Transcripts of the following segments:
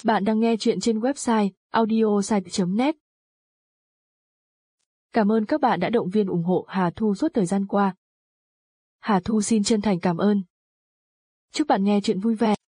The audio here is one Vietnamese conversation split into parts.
Bạn đang nghe chuyện trên website audiosite.net. Cảm ơn các bạn đã động viên ủng hộ Hà Thu suốt thời gian qua. Hà Thu xin chân thành cảm ơn. Chúc bạn nghe chuyện vui vẻ.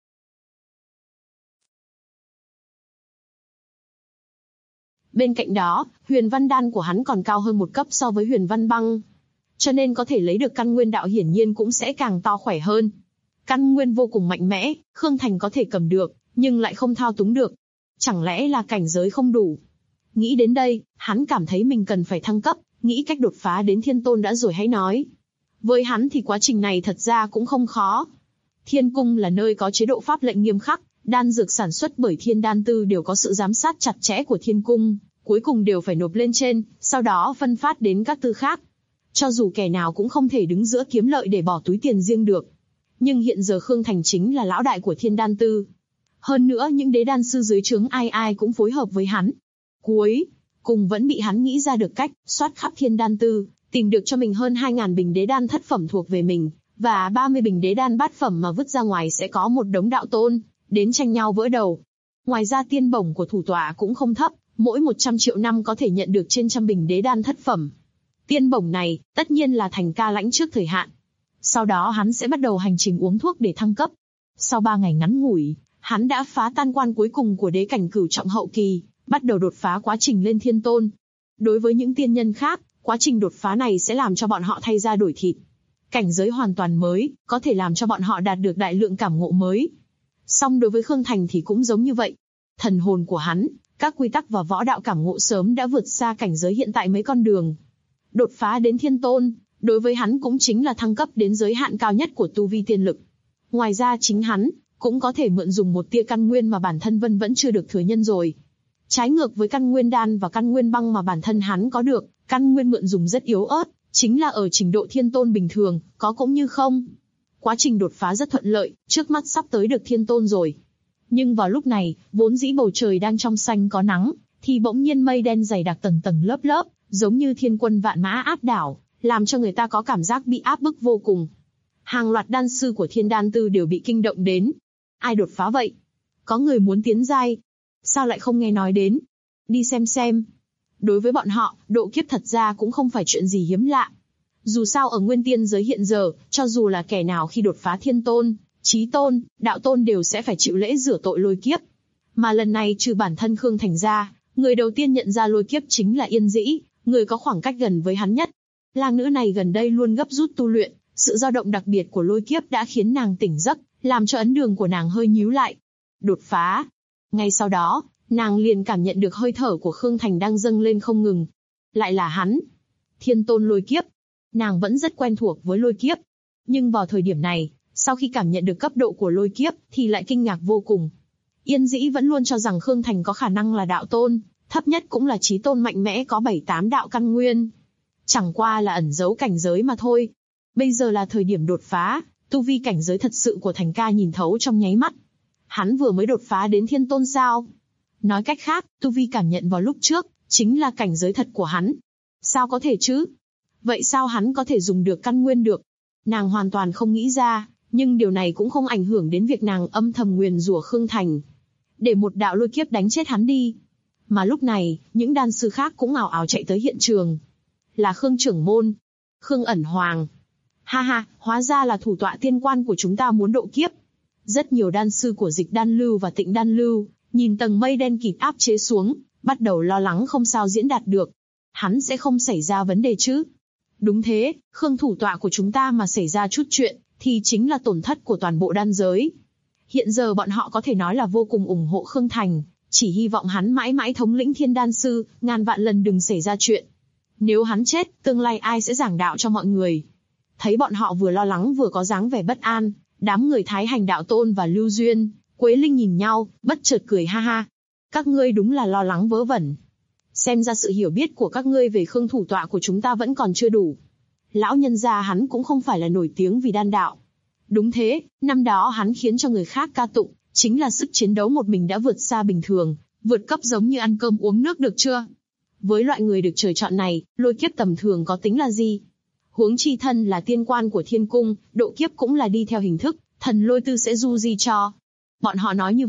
Bên cạnh đó, huyền văn đan của hắn còn cao hơn một cấp so với huyền văn băng. Cho nên có thể lấy được căn nguyên đạo hiển nhiên cũng sẽ càng to khỏe hơn. Căn nguyên vô cùng mạnh mẽ, Khương Thành có thể cầm được, nhưng lại không thao túng được. Chẳng lẽ là cảnh giới không đủ? Nghĩ đến đây, hắn cảm thấy mình cần phải thăng cấp, nghĩ cách đột phá đến thiên tôn đã rồi hãy nói. Với hắn thì quá trình này thật ra cũng không khó. Thiên cung là nơi có chế độ pháp lệnh nghiêm khắc, đan dược sản xuất bởi Thiên Đan Tư đều có sự giám sát chặt chẽ của thiên cung, cuối cùng đều phải nộp lên trên, sau đó phân phát đến các tư khác. Cho dù kẻ nào cũng không thể đứng giữa kiếm lợi để bỏ túi tiền riêng được. Nhưng hiện giờ Khương Thành chính là lão đại của Thiên Đan Tư. Hơn nữa những đế đan sư dưới trướng ai ai cũng phối hợp với hắn. Cuối cùng vẫn bị hắn nghĩ ra được cách, soát khắp Thiên Đan Tư, tìm được cho mình hơn 2.000 bình đế đan thất phẩm thuộc về mình, và 30 bình đế đan bát phẩm mà vứt ra ngoài sẽ có một đống đạo tôn, đến tranh nhau vỡ đầu. Ngoài ra tiên bổng của thủ tọa cũng không thấp, mỗi 100 triệu năm có thể nhận được trên 100 bình đế đan thất phẩm. Tiên bổng này, tất nhiên là thành ca lãnh trước thời hạn. Sau đó hắn sẽ bắt đầu hành trình uống thuốc để thăng cấp. Sau 3 ngày ngắn ngủi, hắn đã phá tan quan cuối cùng của đế cảnh cửu trọng hậu kỳ, bắt đầu đột phá quá trình lên thiên tôn. Đối với những tiên nhân khác, quá trình đột phá này sẽ làm cho bọn họ thay da đổi thịt. Cảnh giới hoàn toàn mới, có thể làm cho bọn họ đạt được đại lượng cảm ngộ mới. Song đối với Khương Thành thì cũng giống như vậy. Thần hồn của hắn, các quy tắc và võ đạo cảm ngộ sớm đã vượt xa cảnh giới hiện tại mấy con đường. Đột phá đến thiên tôn, đối với hắn cũng chính là thăng cấp đến giới hạn cao nhất của tu vi tiên lực. Ngoài ra chính hắn cũng có thể mượn dùng một tia căn nguyên mà bản thân Vân vẫn chưa được thừa nhân rồi. Trái ngược với căn nguyên đan và căn nguyên băng mà bản thân hắn có được, căn nguyên mượn dùng rất yếu ớt, chính là ở trình độ thiên tôn bình thường, có cũng như không. Quá trình đột phá rất thuận lợi, trước mắt sắp tới được thiên tôn rồi. Nhưng vào lúc này, vốn dĩ bầu trời đang trong xanh có nắng, thì bỗng nhiên mây đen dày đặc tầng tầng lớp lớp, giống như thiên quân vạn mã áp đảo, làm cho người ta có cảm giác bị áp bức vô cùng. Hàng loạt đan sư của Thiên Đan Tư đều bị kinh động đến. Ai đột phá vậy? Có người muốn tiến giai. Sao lại không nghe nói đến? Đi xem. Đối với bọn họ, độ kiếp thật ra cũng không phải chuyện gì hiếm lạ. Dù sao ở nguyên tiên giới hiện giờ, cho dù là kẻ nào khi đột phá thiên tôn, chí tôn, đạo tôn đều sẽ phải chịu lễ rửa tội lôi kiếp. Mà lần này trừ bản thân Khương Thành ra, người đầu tiên nhận ra lôi kiếp chính là Yên Dĩ, người có khoảng cách gần với hắn nhất. Lang nữ này gần đây luôn gấp rút tu luyện, sự dao động đặc biệt của lôi kiếp đã khiến nàng tỉnh giấc, làm cho ấn đường của nàng hơi nhíu lại. Đột phá. Ngay sau đó, nàng liền cảm nhận được hơi thở của Khương Thành đang dâng lên không ngừng. Lại là hắn. Thiên tôn lôi kiếp. Nàng vẫn rất quen thuộc với lôi kiếp. Nhưng vào thời điểm này, sau khi cảm nhận được cấp độ của lôi kiếp, thì lại kinh ngạc vô cùng. Yên Dĩ vẫn luôn cho rằng Khương Thành có khả năng là đạo tôn, thấp nhất cũng là chí tôn mạnh mẽ có 7-8 đạo căn nguyên. Chẳng qua là ẩn giấu cảnh giới mà thôi. Bây giờ là thời điểm đột phá, tu vi cảnh giới thật sự của Thành ca nhìn thấu trong nháy mắt. Hắn vừa mới đột phá đến thiên tôn sao? Nói cách khác, tu vi cảm nhận vào lúc trước, chính là cảnh giới thật của hắn. Sao có thể chứ? Vậy sao hắn có thể dùng được căn nguyên được? Nàng hoàn toàn không nghĩ ra, nhưng điều này cũng không ảnh hưởng đến việc nàng âm thầm nguyền rủa Khương Thành. Để một đạo lôi kiếp đánh chết hắn đi. Mà lúc này, những đan sư khác cũng ào ào chạy tới hiện trường. Là Khương trưởng môn, Khương ẩn hoàng. Ha, hóa ra là thủ tọa tiên quan của chúng ta muốn độ kiếp. Rất nhiều đan sư của Dịch Đan Lưu và Tịnh Đan Lưu, nhìn tầng mây đen kịt áp chế xuống, bắt đầu lo lắng không sao diễn đạt được. Hắn sẽ không xảy ra vấn đề chứ? Đúng thế, Khương thủ tọa của chúng ta mà xảy ra chút chuyện, thì chính là tổn thất của toàn bộ đan giới. Hiện giờ bọn họ có thể nói là vô cùng ủng hộ Khương Thành, chỉ hy vọng hắn mãi mãi thống lĩnh Thiên Đan Sư, ngàn vạn lần đừng xảy ra chuyện. Nếu hắn chết, tương lai ai sẽ giảng đạo cho mọi người? Thấy bọn họ vừa lo lắng vừa có dáng vẻ bất an, đám người Thái Hành đạo tôn và Lưu Duyên, Quế Linh nhìn nhau, bất chợt cười ha. Các ngươi đúng là lo lắng vớ vẩn. Xem ra sự hiểu biết của các ngươi về Khương thủ tọa của chúng ta vẫn còn chưa đủ. Lão nhân gia hắn cũng không phải là nổi tiếng vì đan đạo. Đúng thế, năm đó hắn khiến cho người khác ca tụng, chính là sức chiến đấu một mình đã vượt xa bình thường, vượt cấp giống như ăn cơm uống nước được chưa? Với loại người được trời chọn này, lôi kiếp tầm thường có tính là gì? Huống chi thân là tiên quan của thiên cung, độ kiếp cũng là đi theo hình thức, thần lôi tư sẽ du di cho. Bọn họ nói như vậy,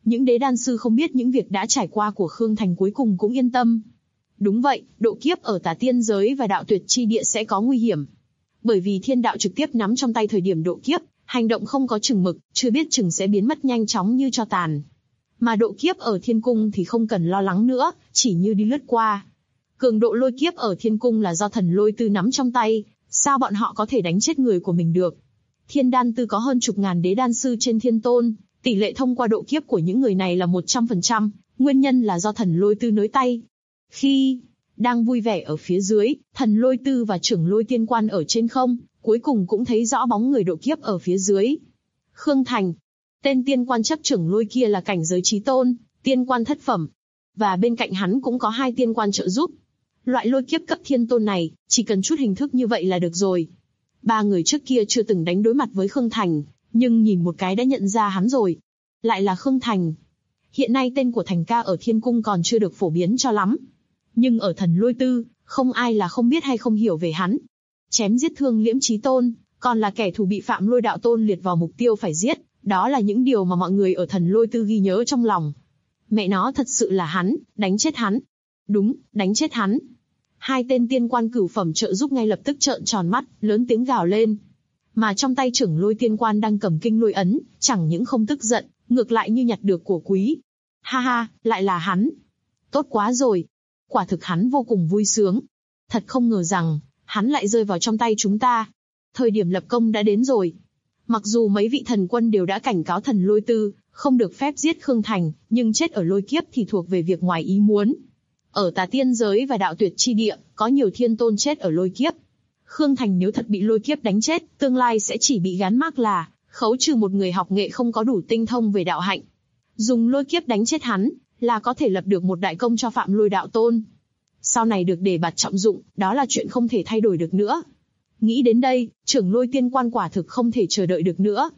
Những đế đan sư không biết những việc đã trải qua của Khương Thành cuối cùng cũng yên tâm. Đúng vậy, độ kiếp ở Tà Tiên giới và Đạo Tuyệt chi địa sẽ có nguy hiểm. Bởi vì thiên đạo trực tiếp nắm trong tay thời điểm độ kiếp, hành động không có chừng mực, chưa biết chừng sẽ biến mất nhanh chóng như tro tàn. Mà độ kiếp ở thiên cung thì không cần lo lắng nữa, chỉ như đi lướt qua. Cường độ lôi kiếp ở thiên cung là do thần lôi tư nắm trong tay, sao bọn họ có thể đánh chết người của mình được? Thiên đan tư có hơn chục ngàn đế đan sư trên thiên tôn, tỷ lệ thông qua độ kiếp của những người này là 100%, nguyên nhân là do thần lôi tư nới tay. Khi đang vui vẻ ở phía dưới, thần lôi tư và trưởng lôi tiên quan ở trên không, cuối cùng cũng thấy rõ bóng người độ kiếp ở phía dưới. Khương Thành, tên tiên quan chấp trưởng lôi kia là cảnh giới chí tôn, tiên quan thất phẩm. Và bên cạnh hắn cũng có 2 tiên quan trợ giúp. Loại lôi kiếp cấp thiên tôn này, chỉ cần chút hình thức như vậy là được rồi. 3 người trước kia chưa từng đánh đối mặt với Khương Thành, nhưng nhìn một cái đã nhận ra hắn rồi. Lại là Khương Thành. Hiện nay tên của Thành ca ở thiên cung còn chưa được phổ biến cho lắm. Nhưng ở thần lôi tư, không ai là không biết hay không hiểu về hắn. Chém giết thương liễm chí tôn, còn là kẻ thù bị Phạm Lôi đạo tôn liệt vào mục tiêu phải giết. Đó là những điều mà mọi người ở thần lôi tư ghi nhớ trong lòng. Mẹ nó thật sự là hắn, đánh chết hắn. Đúng, đánh chết hắn. 2 tên tiên quan cửu phẩm trợ giúp ngay lập tức trợn tròn mắt, lớn tiếng gào lên. Mà trong tay trưởng lôi tiên quan đang cầm kinh lôi ấn, chẳng những không tức giận, ngược lại như nhặt được của quý. Ha ha, lại là hắn. Tốt quá rồi. Quả thực hắn vô cùng vui sướng. Thật không ngờ rằng, hắn lại rơi vào trong tay chúng ta. Thời điểm lập công đã đến rồi. Mặc dù mấy vị thần quân đều đã cảnh cáo thần lôi tư, không được phép giết Khương Thành, nhưng chết ở lôi kiếp thì thuộc về việc ngoài ý muốn. Ở Tà Tiên giới và Đạo Tuyệt chi địa, có nhiều thiên tôn chết ở lôi kiếp. Khương Thành nếu thật bị lôi kiếp đánh chết, tương lai sẽ chỉ bị gán mác là khấu trừ một người học nghệ không có đủ tinh thông về đạo hạnh. Dùng lôi kiếp đánh chết hắn, là có thể lập được một đại công cho Phạm Lôi đạo tôn. Sau này được đề bạt trọng dụng, đó là chuyện không thể thay đổi được nữa. Nghĩ đến đây, trưởng lôi tiên quan quả thực không thể chờ đợi được nữa.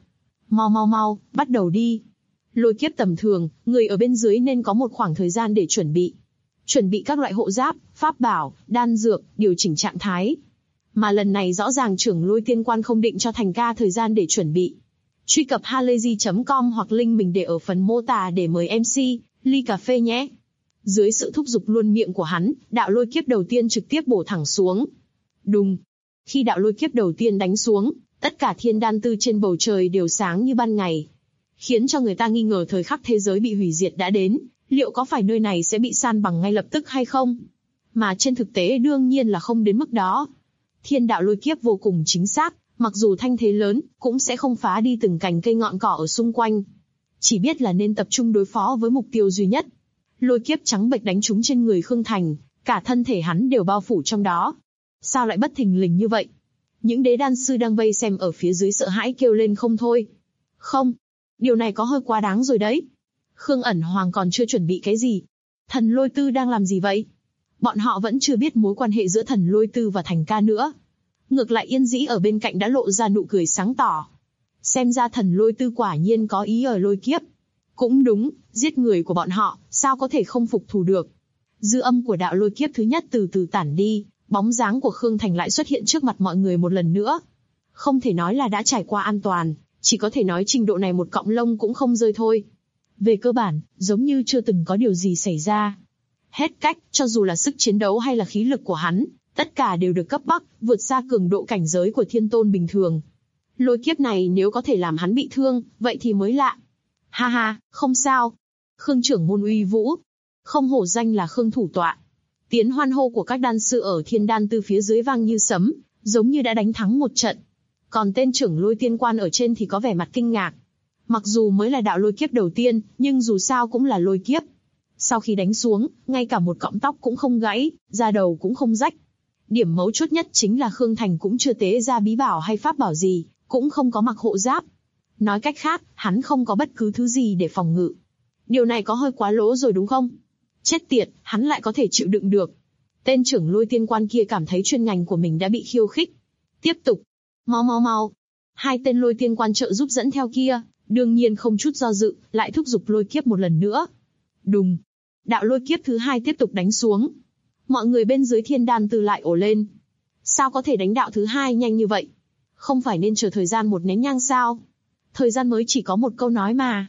Mau, bắt đầu đi. Lôi kiếp tầm thường, người ở bên dưới nên có một khoảng thời gian để chuẩn bị. Chuẩn bị các loại hộ giáp, pháp bảo, đan dược, điều chỉnh trạng thái. Mà lần này rõ ràng trưởng lôi tiên quan không định cho Thành ca thời gian để chuẩn bị. Truy cập halayzi.com hoặc link mình để ở phần mô tả để mời MC, ly cà phê nhé. Dưới sự thúc giục luôn miệng của hắn, đạo lôi kiếp đầu tiên trực tiếp bổ thẳng xuống. Đùng. Khi đạo lôi kiếp đầu tiên đánh xuống, tất cả thiên đan tư trên bầu trời đều sáng như ban ngày. Khiến cho người ta nghi ngờ thời khắc thế giới bị hủy diệt đã đến, liệu có phải nơi này sẽ bị san bằng ngay lập tức hay không? Mà trên thực tế đương nhiên là không đến mức đó. Thiên đạo lôi kiếp vô cùng chính xác, mặc dù thanh thế lớn, cũng sẽ không phá đi từng cành cây ngọn cỏ ở xung quanh. Chỉ biết là nên tập trung đối phó với mục tiêu duy nhất. Lôi kiếp trắng bệch đánh trúng trên người Khương Thành, cả thân thể hắn đều bao phủ trong đó. Sao lại bất thình lình như vậy? Những đế đan sư đang vây xem ở phía dưới sợ hãi kêu lên không thôi. Không, điều này có hơi quá đáng rồi đấy. Khương Ẩn Hoàng còn chưa chuẩn bị cái gì. Thần lôi tư đang làm gì vậy? Bọn họ vẫn chưa biết mối quan hệ giữa thần lôi tư và Thành ca nữa. Ngược lại Yên Dĩ ở bên cạnh đã lộ ra nụ cười sáng tỏ. Xem ra thần lôi tư quả nhiên có ý ở lôi kiếp. Cũng đúng, giết người của bọn họ, sao có thể không phục thù được. Dư âm của đạo lôi kiếp thứ nhất từ từ tản đi, bóng dáng của Khương Thành lại xuất hiện trước mặt mọi người một lần nữa. Không thể nói là đã trải qua an toàn, chỉ có thể nói trình độ này một cọng lông cũng không rơi thôi. Về cơ bản, giống như chưa từng có điều gì xảy ra. Hết cách, cho dù là sức chiến đấu hay là khí lực của hắn, tất cả đều được cấp bách, vượt xa cường độ cảnh giới của thiên tôn bình thường. Lôi kiếp này nếu có thể làm hắn bị thương, vậy thì mới lạ. Ha ha, không sao. Khương trưởng môn uy vũ. Không hổ danh là Khương thủ tọa. Tiếng hoan hô của các đan sư ở thiên đan tư phía dưới vang như sấm, giống như đã đánh thắng một trận. Còn tên trưởng lôi tiên quan ở trên thì có vẻ mặt kinh ngạc. Mặc dù mới là đạo lôi kiếp đầu tiên, nhưng dù sao cũng là lôi kiếp. Sau khi đánh xuống, ngay cả một cọng tóc cũng không gãy, da đầu cũng không rách. Điểm mấu chốt nhất chính là Khương Thành cũng chưa tế ra bí bảo hay pháp bảo gì, cũng không có mặc hộ giáp. Nói cách khác, hắn không có bất cứ thứ gì để phòng ngự. Điều này có hơi quá lố rồi đúng không? Chết tiệt, hắn lại có thể chịu đựng được. Tên trưởng lôi tiên quan kia cảm thấy chuyên ngành của mình đã bị khiêu khích. Tiếp tục. Mau. 2 tên lôi tiên quan trợ giúp dẫn theo kia, đương nhiên không chút do dự, lại thúc giục lôi kiếp một lần nữa. Đùng. Đạo lôi kiếp thứ 2 tiếp tục đánh xuống. Mọi người bên dưới thiên đan tư lại ồ lên. Sao có thể đánh đạo thứ 2 nhanh như vậy? Không phải nên chờ thời gian một nén nhang sao? Thời gian mới chỉ có một câu nói mà.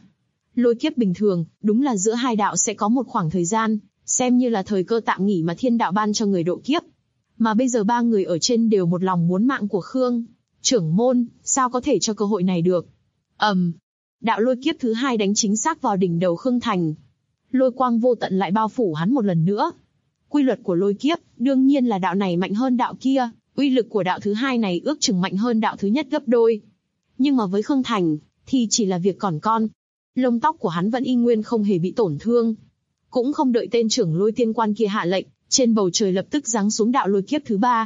Lôi kiếp bình thường, đúng là giữa hai đạo sẽ có một khoảng thời gian, xem như là thời cơ tạm nghỉ mà thiên đạo ban cho người độ kiếp. Mà bây giờ ba người ở trên đều một lòng muốn mạng của Khương trưởng môn, sao có thể cho cơ hội này được. Đạo lôi kiếp thứ hai đánh chính xác vào đỉnh đầu Khương Thành. Lôi quang vô tận lại bao phủ hắn một lần nữa. Quy luật của lôi kiếp, đương nhiên là đạo này mạnh hơn đạo kia, uy lực của đạo thứ hai này ước chừng mạnh hơn đạo thứ nhất gấp đôi. Nhưng mà với Khương Thành, thì chỉ là việc còn con. Lông tóc của hắn vẫn y nguyên không hề bị tổn thương. Cũng không đợi tên trưởng lôi tiên quan kia hạ lệnh, trên bầu trời lập tức giáng xuống đạo lôi kiếp thứ ba.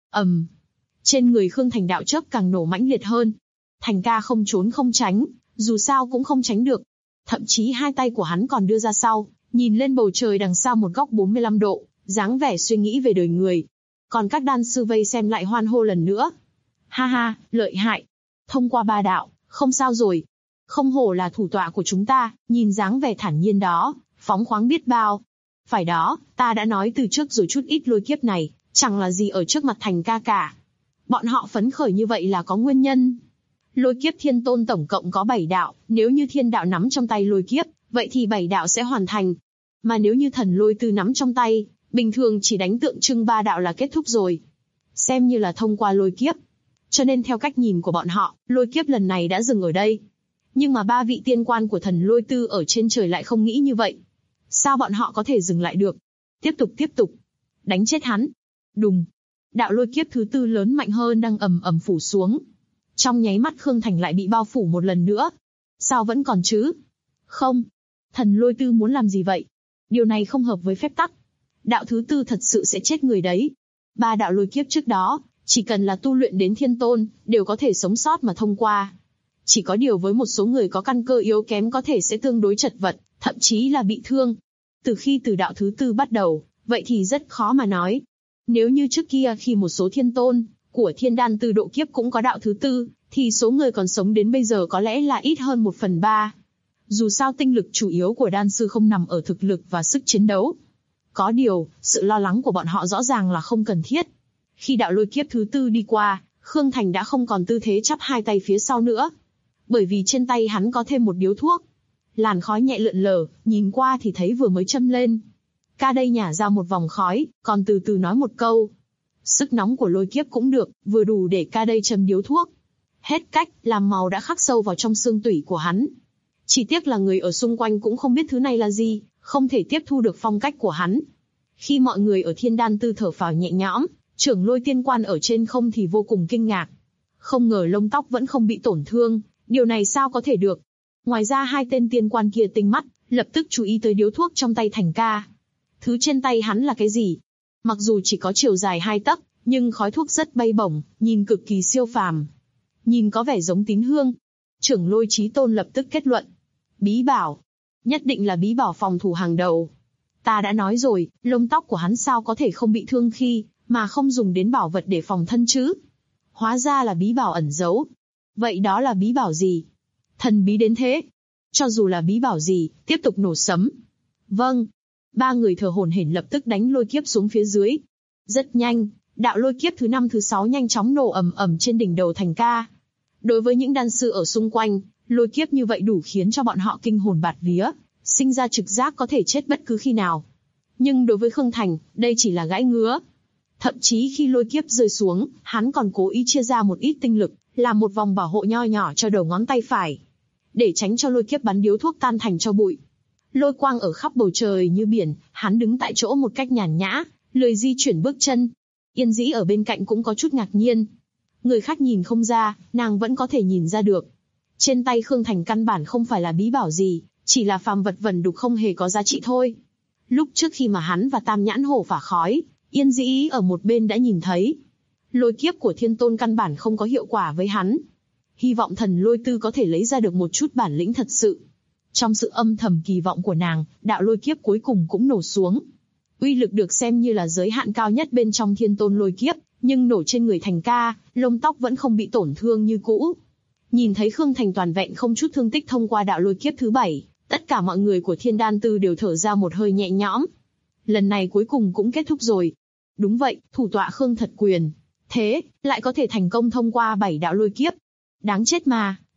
Trên người Khương Thành đạo chớp càng nổ mãnh liệt hơn. Thành ca không trốn không tránh, dù sao cũng không tránh được. Thậm chí hai tay của hắn còn đưa ra sau, nhìn lên bầu trời đằng sau một góc 45 độ, dáng vẻ suy nghĩ về đời người. Còn các đan sư vây xem lại hoan hô lần nữa. Ha ha, lợi hại. Thông qua ba đạo, không sao rồi. Không hổ là thủ tọa của chúng ta, nhìn dáng vẻ thản nhiên đó, phóng khoáng biết bao. Phải đó, ta đã nói từ trước rồi chút ít lôi kiếp này, chẳng là gì ở trước mặt Thành ca cả. Bọn họ phấn khởi như vậy là có nguyên nhân. Lôi kiếp thiên tôn tổng cộng có 7 đạo, nếu như thiên đạo nắm trong tay lôi kiếp, vậy thì 7 đạo sẽ hoàn thành. Mà nếu như thần lôi tư nắm trong tay, bình thường chỉ đánh tượng trưng 3 đạo là kết thúc rồi. Xem như là thông qua lôi kiếp. Cho nên theo cách nhìn của bọn họ, lôi kiếp lần này đã dừng ở đây. Nhưng mà 3 vị tiên quan của thần lôi tư ở trên trời lại không nghĩ như vậy. Sao bọn họ có thể dừng lại được? Tiếp tục. Đánh chết hắn. Đùng. Đạo lôi kiếp thứ tư lớn mạnh hơn đang ầm ầm phủ xuống. Trong nháy mắt Khương Thành lại bị bao phủ một lần nữa. Sao vẫn còn chứ? Không. Thần lôi tư muốn làm gì vậy? Điều này không hợp với phép tắc. Đạo thứ tư thật sự sẽ chết người đấy. 3 đạo lôi kiếp trước đó, chỉ cần là tu luyện đến thiên tôn, đều có thể sống sót mà thông qua. Chỉ có điều với một số người có căn cơ yếu kém có thể sẽ tương đối chật vật, thậm chí là bị thương. Từ khi từ đạo thứ tư bắt đầu, vậy thì rất khó mà nói. Nếu như trước kia khi một số thiên tôn của thiên đan tư độ kiếp cũng có đạo thứ tư, thì số người còn sống đến bây giờ có lẽ là ít hơn 1/3. Dù sao tinh lực chủ yếu của đan sư không nằm ở thực lực và sức chiến đấu. Có điều, sự lo lắng của bọn họ rõ ràng là không cần thiết. Khi đạo lôi kiếp thứ tư đi qua, Khương Thành đã không còn tư thế chắp hai tay phía sau nữa. Bởi vì trên tay hắn có thêm một điếu thuốc. Làn khói nhẹ lượn lờ, nhìn qua thì thấy vừa mới châm lên. Ca đây nhả ra một vòng khói, còn từ từ nói một câu. Sức nóng của lôi kiếp cũng được, vừa đủ để ca đây châm điếu thuốc. Hết cách, làm màu đã khắc sâu vào trong xương tủy của hắn. Chỉ tiếc là người ở xung quanh cũng không biết thứ này là gì, không thể tiếp thu được phong cách của hắn. Khi mọi người ở thiên đan tư thở phào nhẹ nhõm, trưởng lôi tiên quan ở trên không thì vô cùng kinh ngạc. Không ngờ lông tóc vẫn không bị tổn thương, điều này sao có thể được. Ngoài ra hai tên tiên quan kia tinh mắt, lập tức chú ý tới điếu thuốc trong tay Thành ca. Thứ trên tay hắn là cái gì? Mặc dù chỉ có chiều dài 2 tấc, nhưng khói thuốc rất bay bổng, nhìn cực kỳ siêu phàm. Nhìn có vẻ giống tín hương. Trưởng lôi chí tôn lập tức kết luận. Bí bảo. Nhất định là bí bảo phòng thủ hàng đầu. Ta đã nói rồi, lông tóc của hắn sao có thể không bị thương khi mà không dùng đến bảo vật để phòng thân chứ? Hóa ra là bí bảo ẩn giấu. Vậy đó là bí bảo gì? Thần bí đến thế. Cho dù là bí bảo gì, tiếp tục nổ sấm. Vâng. 3 người thở hổn hển lập tức đánh lôi kiếp xuống phía dưới. Rất nhanh, đạo lôi kiếp thứ 5 thứ 6 nhanh chóng nổ ầm ầm trên đỉnh đầu Thành ca. Đối với những đan sư ở xung quanh, lôi kiếp như vậy đủ khiến cho bọn họ kinh hồn bạt vía, sinh ra trực giác có thể chết bất cứ khi nào. Nhưng đối với Khương Thành, đây chỉ là gãi ngứa. Thậm chí khi lôi kiếp rơi xuống, hắn còn cố ý chia ra một ít tinh lực, làm một vòng bảo hộ nho nhỏ cho đầu ngón tay phải, để tránh cho lôi kiếp bắn điếu thuốc tan thành tro bụi. Lôi quang ở khắp bầu trời như biển, hắn đứng tại chỗ một cách nhàn nhã, lười di chuyển bước chân. Yên Dĩ ở bên cạnh cũng có chút ngạc nhiên. Người khác nhìn không ra, nàng vẫn có thể nhìn ra được. Trên tay Khương Thành căn bản không phải là bí bảo gì, chỉ là phàm vật vẩn đục không hề có giá trị thôi. Lúc trước khi mà hắn và Tam Nhãn Hổ phả khói, Yên Dĩ ở một bên đã nhìn thấy. Lôi kiếp của thiên tôn căn bản không có hiệu quả với hắn. Hy vọng thần lôi tư có thể lấy ra được một chút bản lĩnh thật sự. Trong sự âm thầm kỳ vọng của nàng, đạo lôi kiếp cuối cùng cũng nổ xuống. Uy lực được xem như là giới hạn cao nhất bên trong thiên tôn lôi kiếp, nhưng nổ trên người Thành ca, lông tóc vẫn không bị tổn thương như cũ. Nhìn thấy Khương Thành toàn vẹn không chút thương tích thông qua đạo lôi kiếp thứ 7, tất cả mọi người của thiên đan tư đều thở ra một hơi nhẹ nhõm. Lần này cuối cùng cũng kết thúc rồi. Đúng vậy, thủ tọa Khương thật quyền. Thế, lại có thể thành công thông qua 7 đạo lôi kiếp. Đáng chết mà,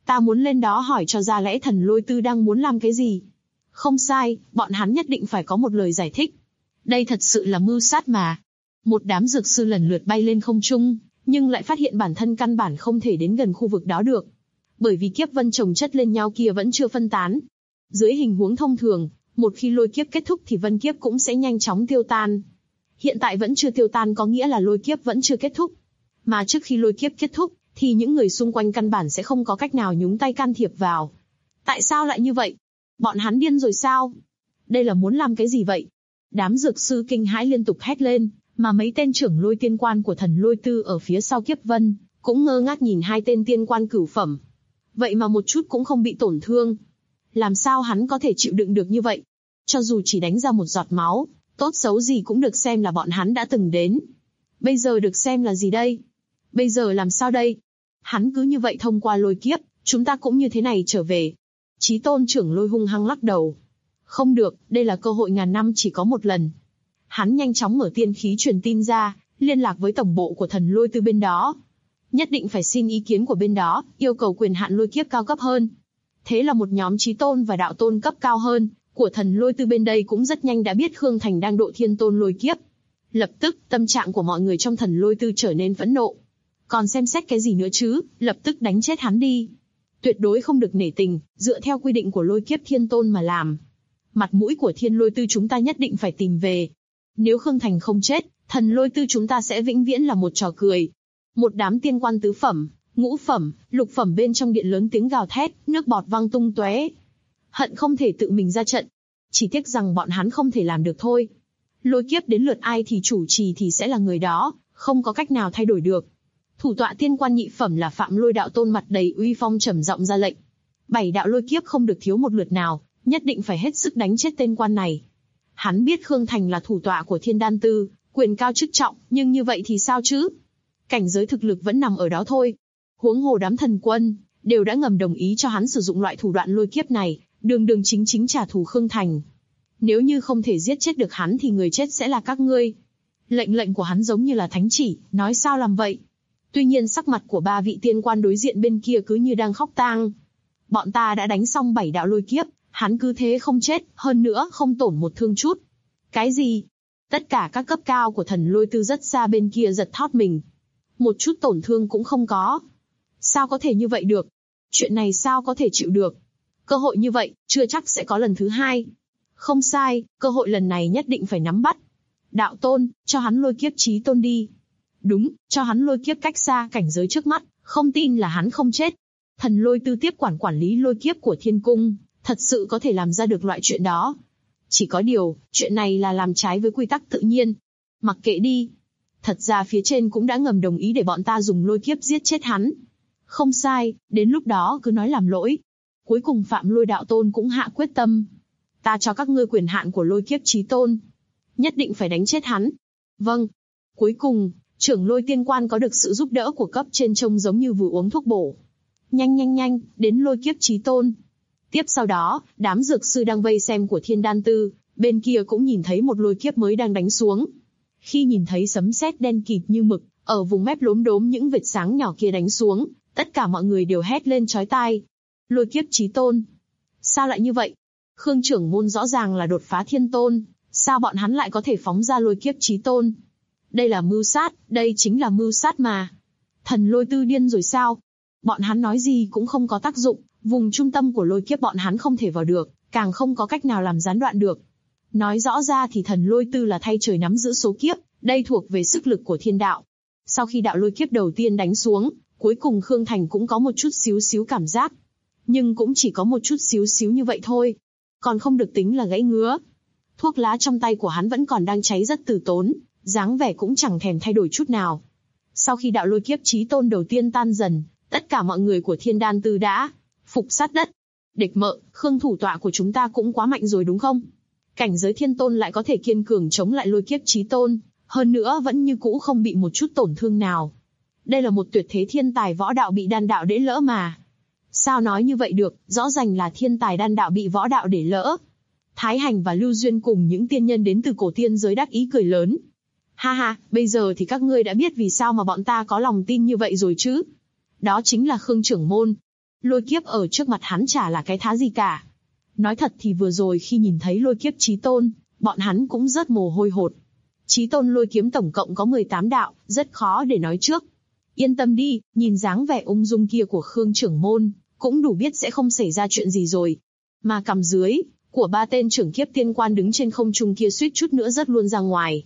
Ta muốn lên đó hỏi cho ra lẽ Thần Lôi Tư đang muốn làm cái gì. Không sai, bọn hắn nhất định phải có một lời giải thích. Đây thật sự là mưu sát mà. Một đám dược sư lần lượt bay lên không trung, nhưng lại phát hiện bản thân căn bản không thể đến gần khu vực đó được. Bởi vì kiếp vân chồng chất lên nhau kia vẫn chưa phân tán. Dưới hình huống thông thường, một khi lôi kiếp kết thúc thì vân kiếp cũng sẽ nhanh chóng tiêu tan. Hiện tại vẫn chưa tiêu tan có nghĩa là lôi kiếp vẫn chưa kết thúc. Mà trước khi lôi kiếp kết thúc, thì những người xung quanh căn bản sẽ không có cách nào nhúng tay can thiệp vào. Tại sao lại như vậy? Bọn hắn điên rồi sao? Đây là muốn làm cái gì vậy? Đám dược sư kinh hãi liên tục hét lên, mà mấy tên trưởng lôi tiên quan của Thần Lôi Tư ở phía sau kiếp vân, cũng ngơ ngác nhìn hai tên tiên quan cửu phẩm. Vậy mà một chút cũng không bị tổn thương. Làm sao hắn có thể chịu đựng được như vậy? Cho dù chỉ đánh ra một giọt máu, tốt xấu gì cũng được xem là bọn hắn đã từng đến. Bây giờ được xem là gì đây? Bây giờ làm sao đây? Hắn cứ như vậy thông qua lôi kiếp, chúng ta cũng như thế này trở về. Chí tôn trưởng lôi hung hăng lắc đầu. Không được, đây là cơ hội ngàn năm chỉ có một lần. Hắn nhanh chóng mở tiên khí truyền tin ra, liên lạc với tổng bộ của Thần Lôi Tư bên đó. Nhất định phải xin ý kiến của bên đó, yêu cầu quyền hạn lôi kiếp cao cấp hơn. Thế là một nhóm chí tôn và đạo tôn cấp cao hơn, của Thần Lôi Tư bên đây cũng rất nhanh đã biết Khương Thành đang độ thiên tôn lôi kiếp. Lập tức, tâm trạng của mọi người trong Thần Lôi Tư trở nên phẫn nộ. Còn xem xét cái gì nữa chứ, lập tức đánh chết hắn đi. Tuyệt đối không được nể tình, dựa theo quy định của lôi kiếp thiên tôn mà làm. Mặt mũi của Thiên Lôi Tư chúng ta nhất định phải tìm về. Nếu Khương Thành không chết, Thần Lôi Tư chúng ta sẽ vĩnh viễn là một trò cười. Một đám tiên quan tứ phẩm, ngũ phẩm, lục phẩm bên trong điện lớn tiếng gào thét, nước bọt văng tung tóe. Hận không thể tự mình ra trận. Chỉ tiếc rằng bọn hắn không thể làm được thôi. Lôi kiếp đến lượt ai thì chủ trì thì sẽ là người đó, không có cách nào thay đổi được. Thủ tọa tiên quan nhị phẩm là Phạm Lôi đạo tôn mặt đầy uy phong trầm giọng ra lệnh. 7 đạo lôi kiếp không được thiếu một lượt nào, nhất định phải hết sức đánh chết tên quan này. Hắn biết Khương Thành là thủ tọa của Thiên Đan Tư, quyền cao chức trọng, nhưng như vậy thì sao chứ? Cảnh giới thực lực vẫn nằm ở đó thôi. Huống hồ đám thần quân, đều đã ngầm đồng ý cho hắn sử dụng loại thủ đoạn lôi kiếp này, đường đường chính chính trả thù Khương Thành. Nếu như không thể giết chết được hắn thì người chết sẽ là các ngươi. Lệnh của hắn giống như là thánh chỉ, nói sao làm vậy. Tuy nhiên sắc mặt của 3 vị tiên quan đối diện bên kia cứ như đang khóc tang. Bọn ta đã đánh xong 7 đạo lôi kiếp, hắn cứ thế không chết, hơn nữa không tổn một thương chút. Cái gì? Tất cả các cấp cao của Thần Lôi Tư rất xa bên kia giật thót mình. Một chút tổn thương cũng không có. Sao có thể như vậy được? Chuyện này sao có thể chịu được? Cơ hội như vậy, chưa chắc sẽ có lần thứ hai. Không sai, cơ hội lần này nhất định phải nắm bắt. Đạo tôn, cho hắn lôi kiếp chí tôn đi. Đúng, cho hắn lôi kiếp cách xa cảnh giới trước mắt, không tin là hắn không chết. Thần Lôi Tư tiếp quản lý lôi kiếp của Thiên Cung, thật sự có thể làm ra được loại chuyện đó. Chỉ có điều, chuyện này là làm trái với quy tắc tự nhiên. Mặc kệ đi. Thật ra phía trên cũng đã ngầm đồng ý để bọn ta dùng lôi kiếp giết chết hắn. Không sai, đến lúc đó cứ nói làm lỗi. Cuối cùng Phạm Lôi đạo tôn cũng hạ quyết tâm. Ta cho các ngươi quyền hạn của lôi kiếp chí tôn. Nhất định phải đánh chết hắn. Vâng. Cuối cùng, trưởng lôi tiên quan có được sự giúp đỡ của cấp trên trông giống như vừa uống thuốc bổ. Nhanh, đến lôi kiếp chí tôn. Tiếp sau đó, đám dược sư đang vây xem của Thiên Đan Tư, bên kia cũng nhìn thấy một lôi kiếp mới đang đánh xuống. Khi nhìn thấy sấm sét đen kịt như mực, ở vùng mép lốm đốm những vệt sáng nhỏ kia đánh xuống, tất cả mọi người đều hét lên chói tai. Lôi kiếp chí tôn. Sao lại như vậy? Khương trưởng môn rõ ràng là đột phá thiên tôn, sao bọn hắn lại có thể phóng ra lôi kiếp chí tôn? Đây là mưu sát, đây chính là mưu sát mà. Thần Lôi Tư điên rồi sao? Bọn hắn nói gì cũng không có tác dụng, vùng trung tâm của lôi kiếp bọn hắn không thể vào được, càng không có cách nào làm gián đoạn được. Nói rõ ra thì Thần Lôi Tư là thay trời nắm giữ số kiếp, đây thuộc về sức lực của thiên đạo. Sau khi đạo lôi kiếp đầu tiên đánh xuống, cuối cùng Khương Thành cũng có một chút xíu cảm giác. Nhưng cũng chỉ có một chút xíu như vậy thôi. Còn không được tính là gãy ngứa. Thuốc lá trong tay của hắn vẫn còn đang cháy rất từ tốn, dáng vẻ cũng chẳng thèm thay đổi chút nào. Sau khi đạo lôi kiếp chí tôn đầu tiên tan dần, tất cả mọi người của Thiên Đan Tư đã phục sát đất. Địch mợ, Khương thủ tọa của chúng ta cũng quá mạnh rồi đúng không? Cảnh giới thiên tôn lại có thể kiên cường chống lại lôi kiếp chí tôn, hơn nữa vẫn như cũ không bị một chút tổn thương nào. Đây là một tuyệt thế thiên tài võ đạo bị đan đạo để lỡ mà. Sao nói như vậy được, rõ ràng là thiên tài đan đạo bị võ đạo để lỡ. Thái Hành và Lưu Duyên cùng những tiên nhân đến từ cổ tiên giới đắc ý cười lớn. Ha, bây giờ thì các ngươi đã biết vì sao mà bọn ta có lòng tin như vậy rồi chứ. Đó chính là Khương trưởng môn. Lôi kiếp ở trước mặt hắn chả là cái thá gì cả. Nói thật thì vừa rồi khi nhìn thấy lôi kiếp chí tôn, bọn hắn cũng rớt mồ hôi hột. Chí tôn lôi kiếm tổng cộng có 18 đạo, rất khó để nói trước. Yên tâm đi, nhìn dáng vẻ ung dung kia của Khương trưởng môn, cũng đủ biết sẽ không xảy ra chuyện gì rồi. Mà cằm dưới của ba tên trưởng kiếp tiên quan đứng trên không trung kia suýt chút nữa rớt luôn ra ngoài.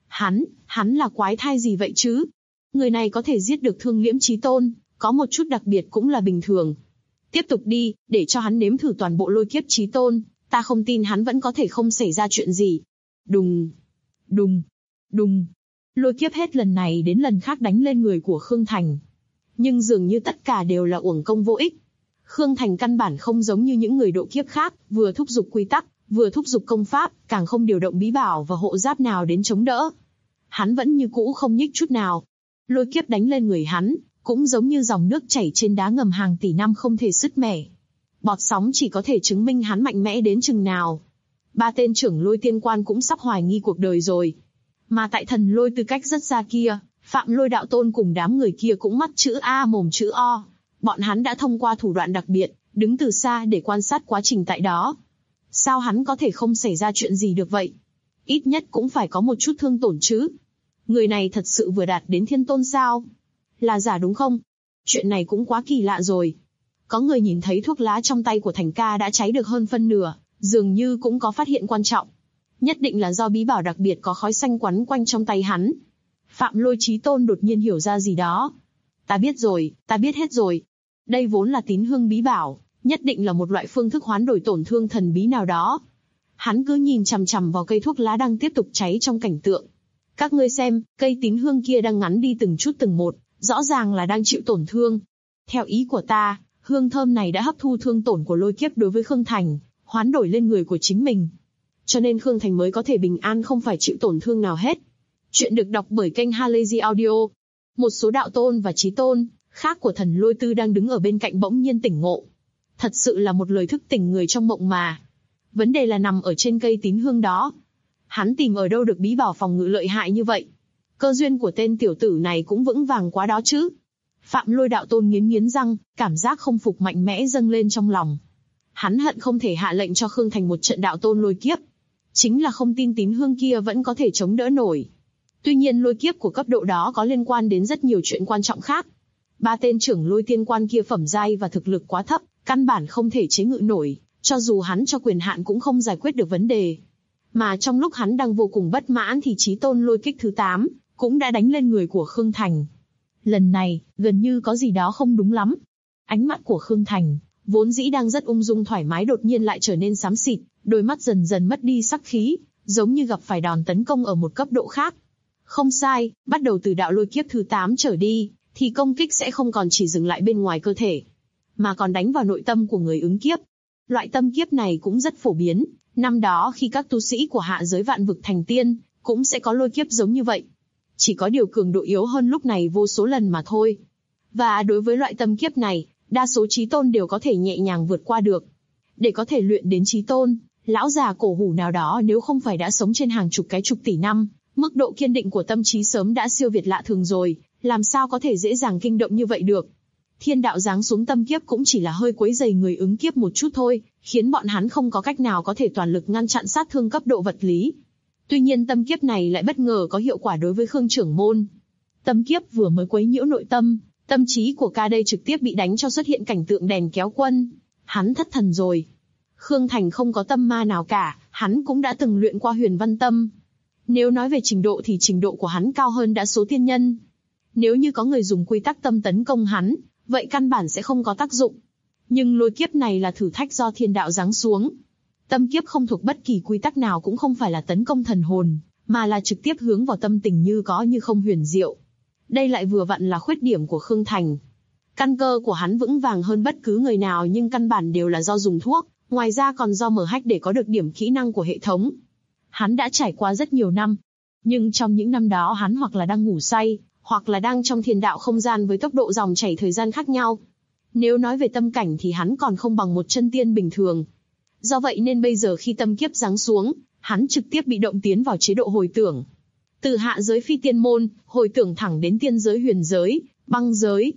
Hắn là quái thai gì vậy chứ? Người này có thể giết được Thương Liễm chí tôn, có một chút đặc biệt cũng là bình thường. Tiếp tục đi, để cho hắn nếm thử toàn bộ lôi kiếp chí tôn, ta không tin hắn vẫn có thể không xảy ra chuyện gì. Đùng, đùng, đùng. Lôi kiếp hết lần này đến lần khác đánh lên người của Khương Thành. Nhưng dường như tất cả đều là uổng công vô ích. Khương Thành căn bản không giống như những người độ kiếp khác, vừa thúc giục quy tắc, vừa thúc giục công pháp, càng không điều động bí bảo và hộ giáp nào đến chống đỡ. Hắn vẫn như cũ không nhích chút nào. Lôi kiếp đánh lên người hắn, cũng giống như dòng nước chảy trên đá ngầm hàng tỷ năm không thể sứt mẻ. Bọt sóng chỉ có thể chứng minh hắn mạnh mẽ đến chừng nào. Ba tên trưởng lôi tiên quan cũng sắp hoài nghi cuộc đời rồi. Mà tại thần lôi tư cách rất xa kia, Phạm Lôi đạo tôn cùng đám người kia cũng mắt chữ A mồm chữ O. Bọn hắn đã thông qua thủ đoạn đặc biệt, đứng từ xa để quan sát quá trình tại đó. Sao hắn có thể không xảy ra chuyện gì được vậy? Ít nhất cũng phải có một chút thương tổn chứ. Người này thật sự vừa đạt đến thiên tôn sao? Là giả đúng không? Chuyện này cũng quá kỳ lạ rồi. Có người nhìn thấy thuốc lá trong tay của Thành ca đã cháy được hơn phân nửa, dường như cũng có phát hiện quan trọng. Nhất định là do bí bảo đặc biệt có khói xanh quấn quanh trong tay hắn. Phạm Lôi chí tôn đột nhiên hiểu ra gì đó. Ta biết rồi, ta biết hết rồi. Đây vốn là tín hương bí bảo, nhất định là một loại phương thức hoán đổi tổn thương thần bí nào đó. Hắn cứ nhìn chằm chằm vào cây thuốc lá đang tiếp tục cháy trong cảnh tượng. Các ngươi xem, cây tín hương kia đang ngắn đi từng chút từng một, rõ ràng là đang chịu tổn thương. Theo ý của ta, hương thơm này đã hấp thu thương tổn của lôi kiếp đối với Khương Thành, hoán đổi lên người của chính mình. Cho nên Khương Thành mới có thể bình an không phải chịu tổn thương nào hết. Chuyện được đọc bởi kênh Halazy Audio. Một số đạo tôn và chí tôn khác của thần lôi tư đang đứng ở bên cạnh bỗng nhiên tỉnh ngộ. Thật sự là một lời thức tỉnh người trong mộng mà. Vấn đề là nằm ở trên cây tín hương đó. Hắn tìm ở đâu được bí bảo phòng ngự lợi hại như vậy? Cơ duyên của tên tiểu tử này cũng vững vàng quá đó chứ. Phạm Lôi đạo tôn nghiến răng, cảm giác không phục mạnh mẽ dâng lên trong lòng. Hắn hận không thể hạ lệnh cho Khương Thành một trận đạo tôn lôi kiếp. Chính là không tin tín hương kia vẫn có thể chống đỡ nổi. Tuy nhiên lôi kiếp của cấp độ đó có liên quan đến rất nhiều chuyện quan trọng khác. Ba tên trưởng lôi tiên quan kia phẩm giai và thực lực quá thấp, căn bản không thể chế ngự nổi, cho dù hắn cho quyền hạn cũng không giải quyết được vấn đề. Mà trong lúc hắn đang vô cùng bất mãn thì chí tôn lôi kích thứ 8 cũng đã đánh lên người của Khương Thành. Lần này, gần như có gì đó không đúng lắm. Ánh mắt của Khương Thành, vốn dĩ đang rất ung dung thoải mái đột nhiên lại trở nên xám xịt, đôi mắt dần dần mất đi sắc khí, giống như gặp phải đòn tấn công ở một cấp độ khác. Không sai, bắt đầu từ đạo lôi kiếp thứ 8 trở đi, thì công kích sẽ không còn chỉ dừng lại bên ngoài cơ thể, mà còn đánh vào nội tâm của người ứng kiếp. Loại tâm kiếp này cũng rất phổ biến, năm đó khi các tu sĩ của hạ giới vạn vực thành tiên, cũng sẽ có lôi kiếp giống như vậy. Chỉ có điều cường độ yếu hơn lúc này vô số lần mà thôi. Và đối với loại tâm kiếp này, đa số chí tôn đều có thể nhẹ nhàng vượt qua được. Để có thể luyện đến chí tôn, lão già cổ hủ nào đó nếu không phải đã sống trên hàng chục tỷ năm, mức độ kiên định của tâm trí sớm đã siêu việt lạ thường rồi, làm sao có thể dễ dàng kinh động như vậy được. Thiên đạo giáng xuống tâm kiếp cũng chỉ là hơi quấy rầy người ứng kiếp một chút thôi, khiến bọn hắn không có cách nào có thể toàn lực ngăn chặn sát thương cấp độ vật lý. Tuy nhiên tâm kiếp này lại bất ngờ có hiệu quả đối với Khương trưởng môn. Tâm kiếp vừa mới quấy nhiễu nội tâm, tâm trí của ca đây trực tiếp bị đánh cho xuất hiện cảnh tượng đèn kéo quân. Hắn thất thần rồi. Khương Thành không có tâm ma nào cả, hắn cũng đã từng luyện qua huyền văn tâm. Nếu nói về trình độ thì trình độ của hắn cao hơn đa số tiên nhân. Nếu như có người dùng quy tắc tâm tấn công hắn, vậy căn bản sẽ không có tác dụng. Nhưng lôi kiếp này là thử thách do thiên đạo giáng xuống. Tâm kiếp không thuộc bất kỳ quy tắc nào cũng không phải là tấn công thần hồn, mà là trực tiếp hướng vào tâm tình như có như không huyền diệu. Đây lại vừa vặn là khuyết điểm của Khương Thành. Căn cơ của hắn vững vàng hơn bất cứ người nào nhưng căn bản đều là do dùng thuốc, ngoài ra còn do mở hack để có được điểm kỹ năng của hệ thống. Hắn đã trải qua rất nhiều năm. Nhưng trong những năm đó hắn hoặc là đang ngủ say, hoặc là đang trong thiên đạo không gian với tốc độ dòng chảy thời gian khác nhau. Nếu nói về tâm cảnh thì hắn còn không bằng một chân tiên bình thường. Do vậy nên bây giờ khi tâm kiếp giáng xuống, hắn trực tiếp bị động tiến vào chế độ hồi tưởng. Từ hạ giới phi tiên môn, hồi tưởng thẳng đến tiên giới huyền giới, băng giới.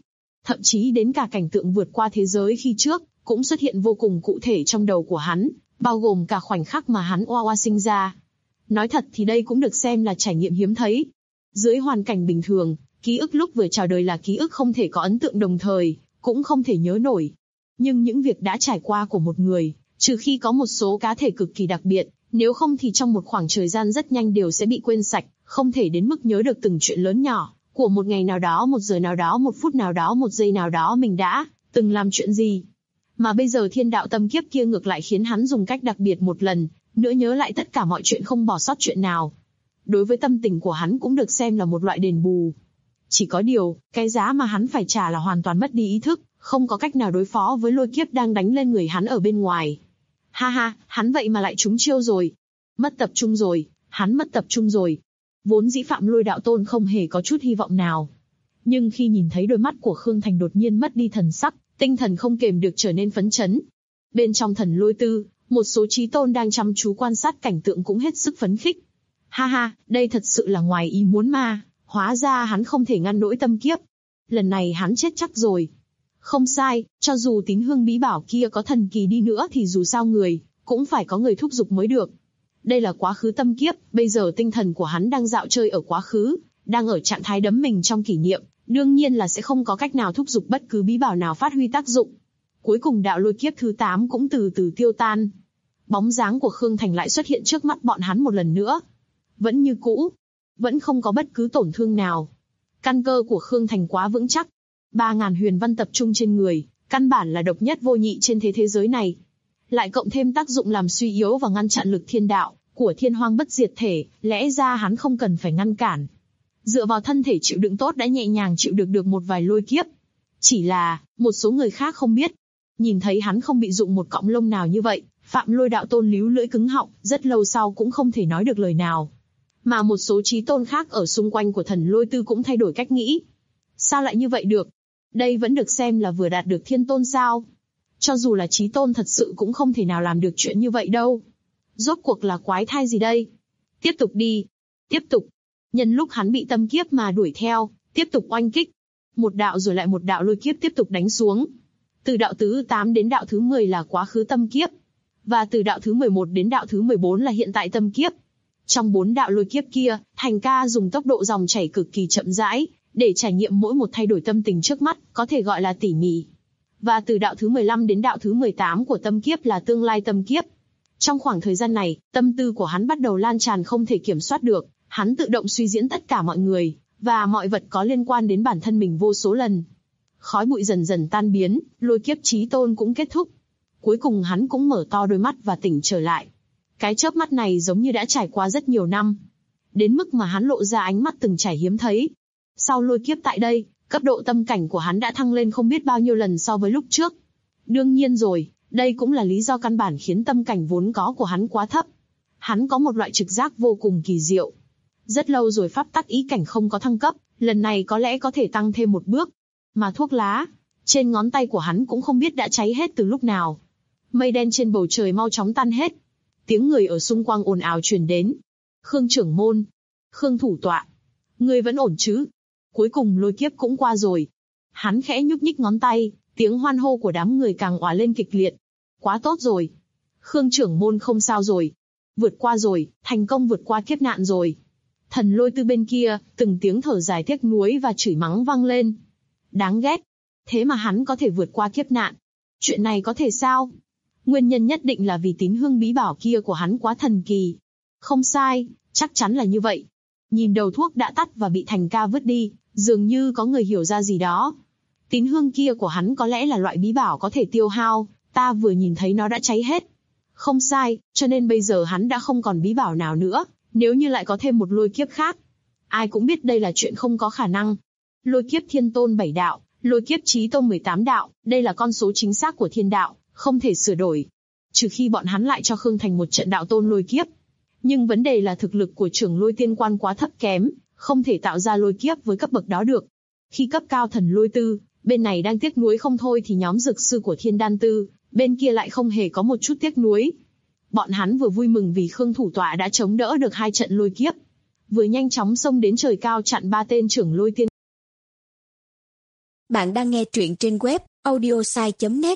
Thậm chí đến cả cảnh tượng vượt qua thế giới khi trước, cũng xuất hiện vô cùng cụ thể trong đầu của hắn, bao gồm cả khoảnh khắc mà hắn oa oa sinh ra. Nói thật thì đây cũng được xem là trải nghiệm hiếm thấy. Dưới hoàn cảnh bình thường, ký ức lúc vừa chào đời là ký ức không thể có ấn tượng đồng thời, cũng không thể nhớ nổi. Nhưng những việc đã trải qua của một người, trừ khi có một số cá thể cực kỳ đặc biệt, nếu không thì trong một khoảng thời gian rất nhanh đều sẽ bị quên sạch, không thể đến mức nhớ được từng chuyện lớn nhỏ, của một ngày nào đó, một giờ nào đó, một phút nào đó, một giây nào đó mình đã từng làm chuyện gì. Mà bây giờ thiên đạo tâm kiếp kia ngược lại khiến hắn dùng cách đặc biệt một lần, nữa nhớ lại tất cả mọi chuyện không bỏ sót chuyện nào. Đối với tâm tình của hắn cũng được xem là một loại đền bù. Chỉ có điều, cái giá mà hắn phải trả là hoàn toàn mất đi ý thức, không có cách nào đối phó với lôi kiếp đang đánh lên người hắn ở bên ngoài. Ha ha, hắn vậy mà lại trúng chiêu rồi. Mất tập trung rồi, hắn mất tập trung rồi. Vốn dĩ Phạm Lôi đạo tôn không hề có chút hy vọng nào. Nhưng khi nhìn thấy đôi mắt của Khương Thành đột nhiên mất đi thần sắc, tinh thần không kềm được trở nên phấn chấn. Bên trong thần lôi tư, một số chí tôn đang chăm chú quan sát cảnh tượng cũng hết sức phấn khích. Ha ha, đây thật sự là ngoài ý muốn mà, hóa ra hắn không thể ngăn nổi tâm kiếp. Lần này hắn chết chắc rồi. Không sai, cho dù tín hương bí bảo kia có thần kỳ đi nữa thì dù sao người, cũng phải có người thúc giục mới được. Đây là quá khứ tâm kiếp, bây giờ tinh thần của hắn đang dạo chơi ở quá khứ, đang ở trạng thái đắm mình trong kỷ niệm, đương nhiên là sẽ không có cách nào thúc giục bất cứ bí bảo nào phát huy tác dụng. Cuối cùng đạo lôi kiếp thứ 8 cũng từ từ tiêu tan. Bóng dáng của Khương Thành lại xuất hiện trước mắt bọn hắn một lần nữa. Vẫn như cũ, vẫn không có bất cứ tổn thương nào. Căn cơ của Khương Thành quá vững chắc. 3.000 huyền văn tập trung trên người, căn bản là độc nhất vô nhị trên thế giới này. Lại cộng thêm tác dụng làm suy yếu và ngăn chặn lực thiên đạo của thiên hoang bất diệt thể, lẽ ra hắn không cần phải ngăn cản. Dựa vào thân thể chịu đựng tốt đã nhẹ nhàng chịu được một vài lôi kiếp. Chỉ là, một số người khác không biết. Nhìn thấy hắn không bị rụng một cọng lông nào như vậy, Phạm Lôi đạo tôn líu lưỡi cứng họng, rất lâu sau cũng không thể nói được lời nào. Mà một số chí tôn khác ở xung quanh của thần lôi tư cũng thay đổi cách nghĩ. Sao lại như vậy được? Đây vẫn được xem là vừa đạt được thiên tôn sao? Cho dù là chí tôn thật sự cũng không thể nào làm được chuyện như vậy đâu. Rốt cuộc là quái thai gì đây? Tiếp tục đi. Tiếp tục. Nhân lúc hắn bị tâm kiếp mà đuổi theo, tiếp tục oanh kích. Một đạo rồi lại một đạo lôi kiếp tiếp tục đánh xuống. Từ đạo thứ 8 đến đạo thứ 10 là quá khứ tâm kiếp. Và từ đạo thứ 11 đến đạo thứ 14 là hiện tại tâm kiếp. Trong 4 đạo lôi kiếp kia, Thành ca dùng tốc độ dòng chảy cực kỳ chậm rãi, để trải nghiệm mỗi một thay đổi tâm tình trước mắt, có thể gọi là tỉ mỉ. Và từ đạo thứ 15 đến đạo thứ 18 của tâm kiếp là tương lai tâm kiếp. Trong khoảng thời gian này, tâm tư của hắn bắt đầu lan tràn không thể kiểm soát được, hắn tự động suy diễn tất cả mọi người, và mọi vật có liên quan đến bản thân mình vô số lần. Khói bụi dần dần tan biến, lôi kiếp chí tôn cũng kết thúc. Cuối cùng hắn cũng mở to đôi mắt và tỉnh trở lại. Cái chớp mắt này giống như đã trải qua rất nhiều năm. Đến mức mà hắn lộ ra ánh mắt từng trải hiếm thấy. Sau lôi kiếp tại đây, cấp độ tâm cảnh của hắn đã thăng lên không biết bao nhiêu lần so với lúc trước. Đương nhiên rồi, đây cũng là lý do căn bản khiến tâm cảnh vốn có của hắn quá thấp. Hắn có một loại trực giác vô cùng kỳ diệu. Rất lâu rồi pháp tắc ý cảnh không có thăng cấp, lần này có lẽ có thể tăng thêm một bước. Mà thuốc lá, trên ngón tay của hắn cũng không biết đã cháy hết từ lúc nào. Mây đen trên bầu trời mau chóng tan hết. Tiếng người ở xung quanh ồn ào truyền đến. Khương trưởng môn, Khương thủ tọa, ngươi vẫn ổn chứ? Cuối cùng lôi kiếp cũng qua rồi. Hắn khẽ nhúc nhích ngón tay, tiếng hoan hô của đám người càng òa lên kịch liệt. Quá tốt rồi. Khương trưởng môn không sao rồi. Vượt qua rồi, thành công vượt qua kiếp nạn rồi. Thần lôi tư bên kia, từng tiếng thở dài tiếc nuối và chửi mắng vang lên. Đáng ghét. Thế mà hắn có thể vượt qua kiếp nạn. Chuyện này có thể sao? Nguyên nhân nhất định là vì tín hương bí bảo kia của hắn quá thần kỳ. Không sai, chắc chắn là như vậy. Nhìn đầu thuốc đã tắt và bị Thành ca vứt đi, dường như có người hiểu ra gì đó. Tín hương kia của hắn có lẽ là loại bí bảo có thể tiêu hao, ta vừa nhìn thấy nó đã cháy hết. Không sai, cho nên bây giờ hắn đã không còn bí bảo nào nữa, nếu như lại có thêm một lôi kiếp khác. Ai cũng biết đây là chuyện không có khả năng. Lôi kiếp thiên tôn 7 đạo, lôi kiếp chí tôn 18 đạo, đây là con số chính xác của thiên đạo, không thể sửa đổi. Trừ khi bọn hắn lại cho Khương Thành một trận đạo tôn lôi kiếp. Nhưng vấn đề là thực lực của trưởng lôi tiên quan quá thấp kém, không thể tạo ra lôi kiếp với cấp bậc đó được. Khi cấp cao thần lôi tư, bên này đang tiếc nuối không thôi thì nhóm dược sư của thiên đan tư, bên kia lại không hề có một chút tiếc nuối. Bọn hắn vừa vui mừng vì Khương thủ tọa đã chống đỡ được 2 trận lôi kiếp, vừa nhanh chóng xông đến trời cao chặn 3 tên trưởng lôi tiên. Bạn đang nghe truyện trên web audiosai.net.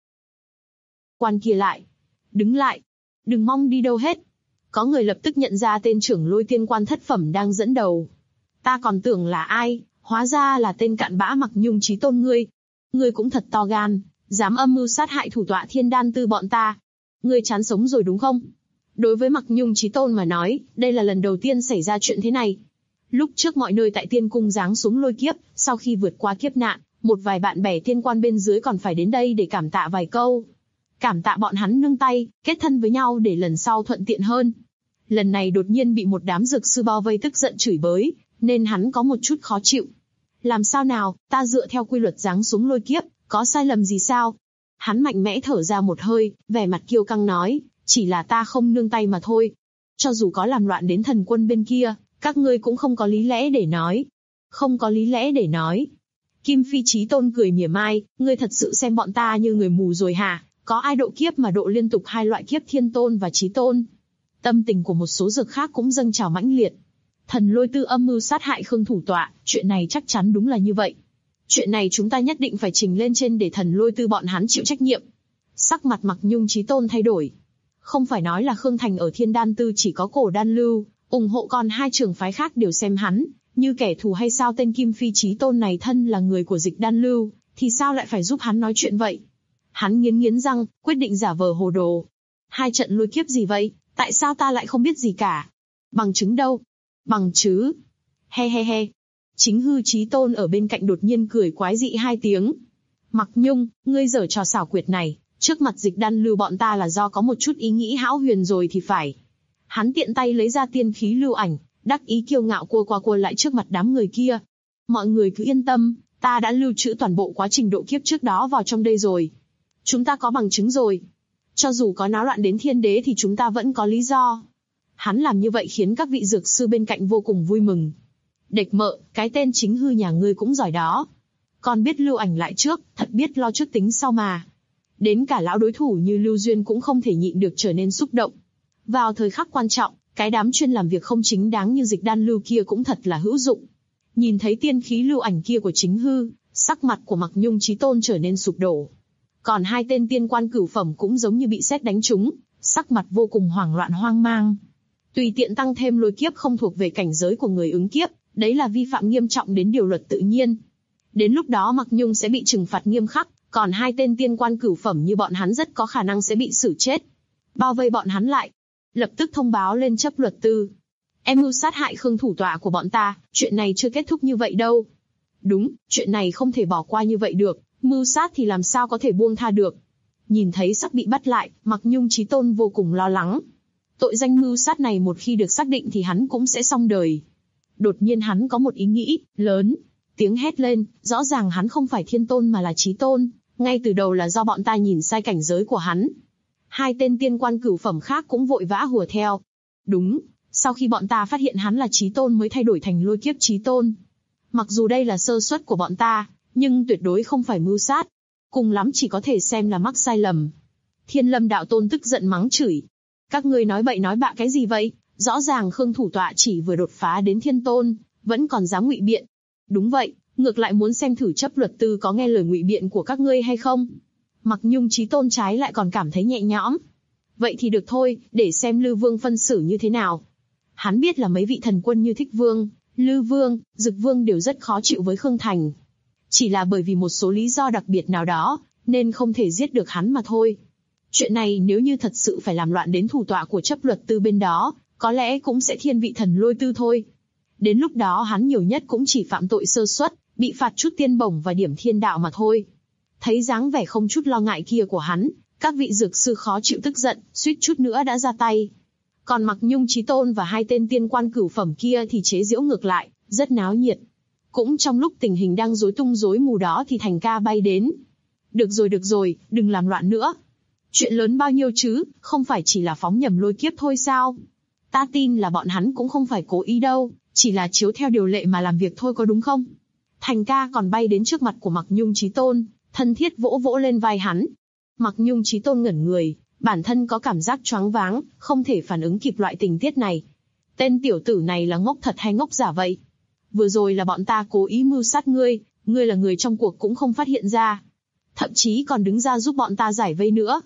Quan kia lại. Đứng lại. Đừng mong đi đâu hết. Có người lập tức nhận ra tên trưởng Lôi Tiên quan thất phẩm đang dẫn đầu. Ta còn tưởng là ai, hóa ra là tên cặn bã Mặc Nhung Chí Tôn ngươi. Ngươi cũng thật to gan, dám âm mưu sát hại thủ tọa Thiên Đan Tư bọn ta. Ngươi chán sống rồi đúng không? Đối với Mặc Nhung Chí Tôn mà nói, đây là lần đầu tiên xảy ra chuyện thế này. Lúc trước mọi nơi tại Tiên Cung giáng xuống lôi kiếp, sau khi vượt qua kiếp nạn, một vài bạn bè tiên quan bên dưới còn phải đến đây để cảm tạ vài câu. Cảm tạ bọn hắn nương tay, kết thân với nhau để lần sau thuận tiện hơn. Lần này đột nhiên bị một đám dược sư bao vây tức giận chửi bới, nên hắn có một chút khó chịu. Làm sao nào, ta dựa theo quy luật giáng xuống lôi kiếp, có sai lầm gì sao? Hắn mạnh mẽ thở ra một hơi, vẻ mặt kiêu căng nói, chỉ là ta không nương tay mà thôi. Cho dù có làm loạn đến thần quân bên kia, các ngươi cũng không có lý lẽ để nói. Không có lý lẽ để nói. Kim Phi Chí Tôn cười mỉa mai, ngươi thật sự xem bọn ta như người mù rồi hả? Có ai độ kiếp mà độ liên tục hai loại kiếp Thiên Tôn và Chí Tôn? Tâm tình của một số dược khác cũng dâng trào mãnh liệt. Thần Lôi Tư âm mưu sát hại Khương thủ tọa, chuyện này chắc chắn đúng là như vậy. Chuyện này chúng ta nhất định phải trình lên trên để Thần Lôi Tư bọn hắn chịu trách nhiệm. Sắc mặt Mặc Nhung Chí Tôn thay đổi. Không phải nói là Khương Thành ở Thiên Đan Tư chỉ có Cổ Đan Lưu, ủng hộ, còn hai trường phái khác đều xem hắn như kẻ thù hay sao? Tên Kim Phi Chí Tôn này thân là người của Dịch Đan Lưu, thì sao lại phải giúp hắn nói chuyện vậy? Hắn nghiến răng, quyết định giả vờ hồ đồ. Hai trận lôi kiếp gì vậy? Tại sao ta lại không biết gì cả? Bằng chứng đâu? Bằng chứ? He he he. Chính Hư Chí Tôn ở bên cạnh đột nhiên cười quái dị hai tiếng. Mặc Nhung, ngươi giở trò xảo quyệt này, trước mặt Dịch Đan Lưu bọn ta là do có một chút ý nghĩ hão huyền rồi thì phải. Hắn tiện tay lấy ra tiên khí lưu ảnh, đắc ý kiêu ngạo cua qua cua lại trước mặt đám người kia. Mọi người cứ yên tâm, ta đã lưu trữ toàn bộ quá trình độ kiếp trước đó vào trong đây rồi. Chúng ta có bằng chứng rồi. Cho dù có náo loạn đến thiên đế thì chúng ta vẫn có lý do. Hắn làm như vậy khiến các vị dược sư bên cạnh vô cùng vui mừng. Địch mợ, cái tên Chính Hư nhà ngươi cũng giỏi đó. Còn biết lưu ảnh lại trước, thật biết lo trước tính sau mà. Đến cả lão đối thủ như Lưu Duyên cũng không thể nhịn được trở nên xúc động. Vào thời khắc quan trọng, cái đám chuyên làm việc không chính đáng như Dịch Đan Lưu kia cũng thật là hữu dụng. Nhìn thấy tiên khí lưu ảnh kia của Chính Hư, sắc mặt của Mặc Nhung Chí Tôn trở nên sụp đổ. Còn hai tên tiên quan cửu phẩm cũng giống như bị sét đánh trúng, sắc mặt vô cùng hoảng loạn hoang mang. Tùy tiện tăng thêm lôi kiếp không thuộc về cảnh giới của người ứng kiếp, đấy là vi phạm nghiêm trọng đến điều luật tự nhiên. Đến lúc đó Mặc Nhung sẽ bị trừng phạt nghiêm khắc, còn hai tên tiên quan cửu phẩm như bọn hắn rất có khả năng sẽ bị xử chết. Bao vây bọn hắn lại, lập tức thông báo lên chấp luật tư. Em mưu sát hại Khương thủ tọa của bọn ta, chuyện này chưa kết thúc như vậy đâu. Đúng, chuyện này không thể bỏ qua như vậy được, mưu sát thì làm sao có thể buông tha được. Nhìn thấy sắp bị bắt lại, Mặc Nhung Chí Tôn vô cùng lo lắng. Tội danh mưu sát này một khi được xác định thì hắn cũng sẽ xong đời. Đột nhiên hắn có một ý nghĩ lớn, tiếng hét lên, rõ ràng hắn không phải Thiên Tôn mà là Chí Tôn, ngay từ đầu là do bọn ta nhìn sai cảnh giới của hắn. Hai tên tiên quan cửu phẩm khác cũng vội vã hùa theo. Đúng, sau khi bọn ta phát hiện hắn là Chí Tôn mới thay đổi thành lôi kiếp Chí Tôn. Mặc dù đây là sơ suất của bọn ta, nhưng tuyệt đối không phải mưu sát. Cùng lắm chỉ có thể xem là mắc sai lầm. Thiên Lâm đạo tôn tức giận mắng chửi. Các ngươi nói bậy nói bạ cái gì vậy? Rõ ràng Khương thủ tọa chỉ vừa đột phá đến Thiên Tôn, vẫn còn dám ngụy biện. Đúng vậy, ngược lại muốn xem thử chấp luật tư có nghe lời ngụy biện của các ngươi hay không. Mặc Nhung Chí Tôn trái lại còn cảm thấy nhẹ nhõm. Vậy thì được thôi, để xem Lư Vương phân xử như thế nào. Hắn biết là mấy vị thần quân như Thích Vương, Lư Vương, Dực Vương đều rất khó chịu với Khương Thành. Chỉ là bởi vì một số lý do đặc biệt nào đó, nên không thể giết được hắn mà thôi. Chuyện này nếu như thật sự phải làm loạn đến thủ tọa của chấp luật tư bên đó, có lẽ cũng sẽ thiên vị Thần Lôi Tư thôi. Đến lúc đó hắn nhiều nhất cũng chỉ phạm tội sơ suất, bị phạt chút tiên bổng và điểm thiên đạo mà thôi. Thấy dáng vẻ không chút lo ngại kia của hắn, các vị dược sư khó chịu tức giận, suýt chút nữa đã ra tay. Còn Mặc Nhung Chí Tôn và hai tên tiên quan cửu phẩm kia thì chế giễu ngược lại, rất náo nhiệt. Cũng trong lúc tình hình đang rối tung rối mù đó thì Thành Ca bay đến. Được rồi, đừng làm loạn nữa. Chuyện lớn bao nhiêu chứ, không phải chỉ là phóng nhầm lôi kiếp thôi sao? Ta tin là bọn hắn cũng không phải cố ý đâu, chỉ là chiếu theo điều lệ mà làm việc thôi có đúng không? Thành Ca còn bay đến trước mặt của Mặc Nhung Chí Tôn, thân thiết vỗ vỗ lên vai hắn. Mặc Nhung Chí Tôn ngẩn người, bản thân có cảm giác choáng váng, không thể phản ứng kịp loại tình tiết này. Tên tiểu tử này là ngốc thật hay ngốc giả vậy? Vừa rồi là bọn ta cố ý mưu sát ngươi, Ngươi là người trong cuộc cũng không phát hiện ra. Thậm chí còn đứng ra giúp bọn ta giải vây nữa.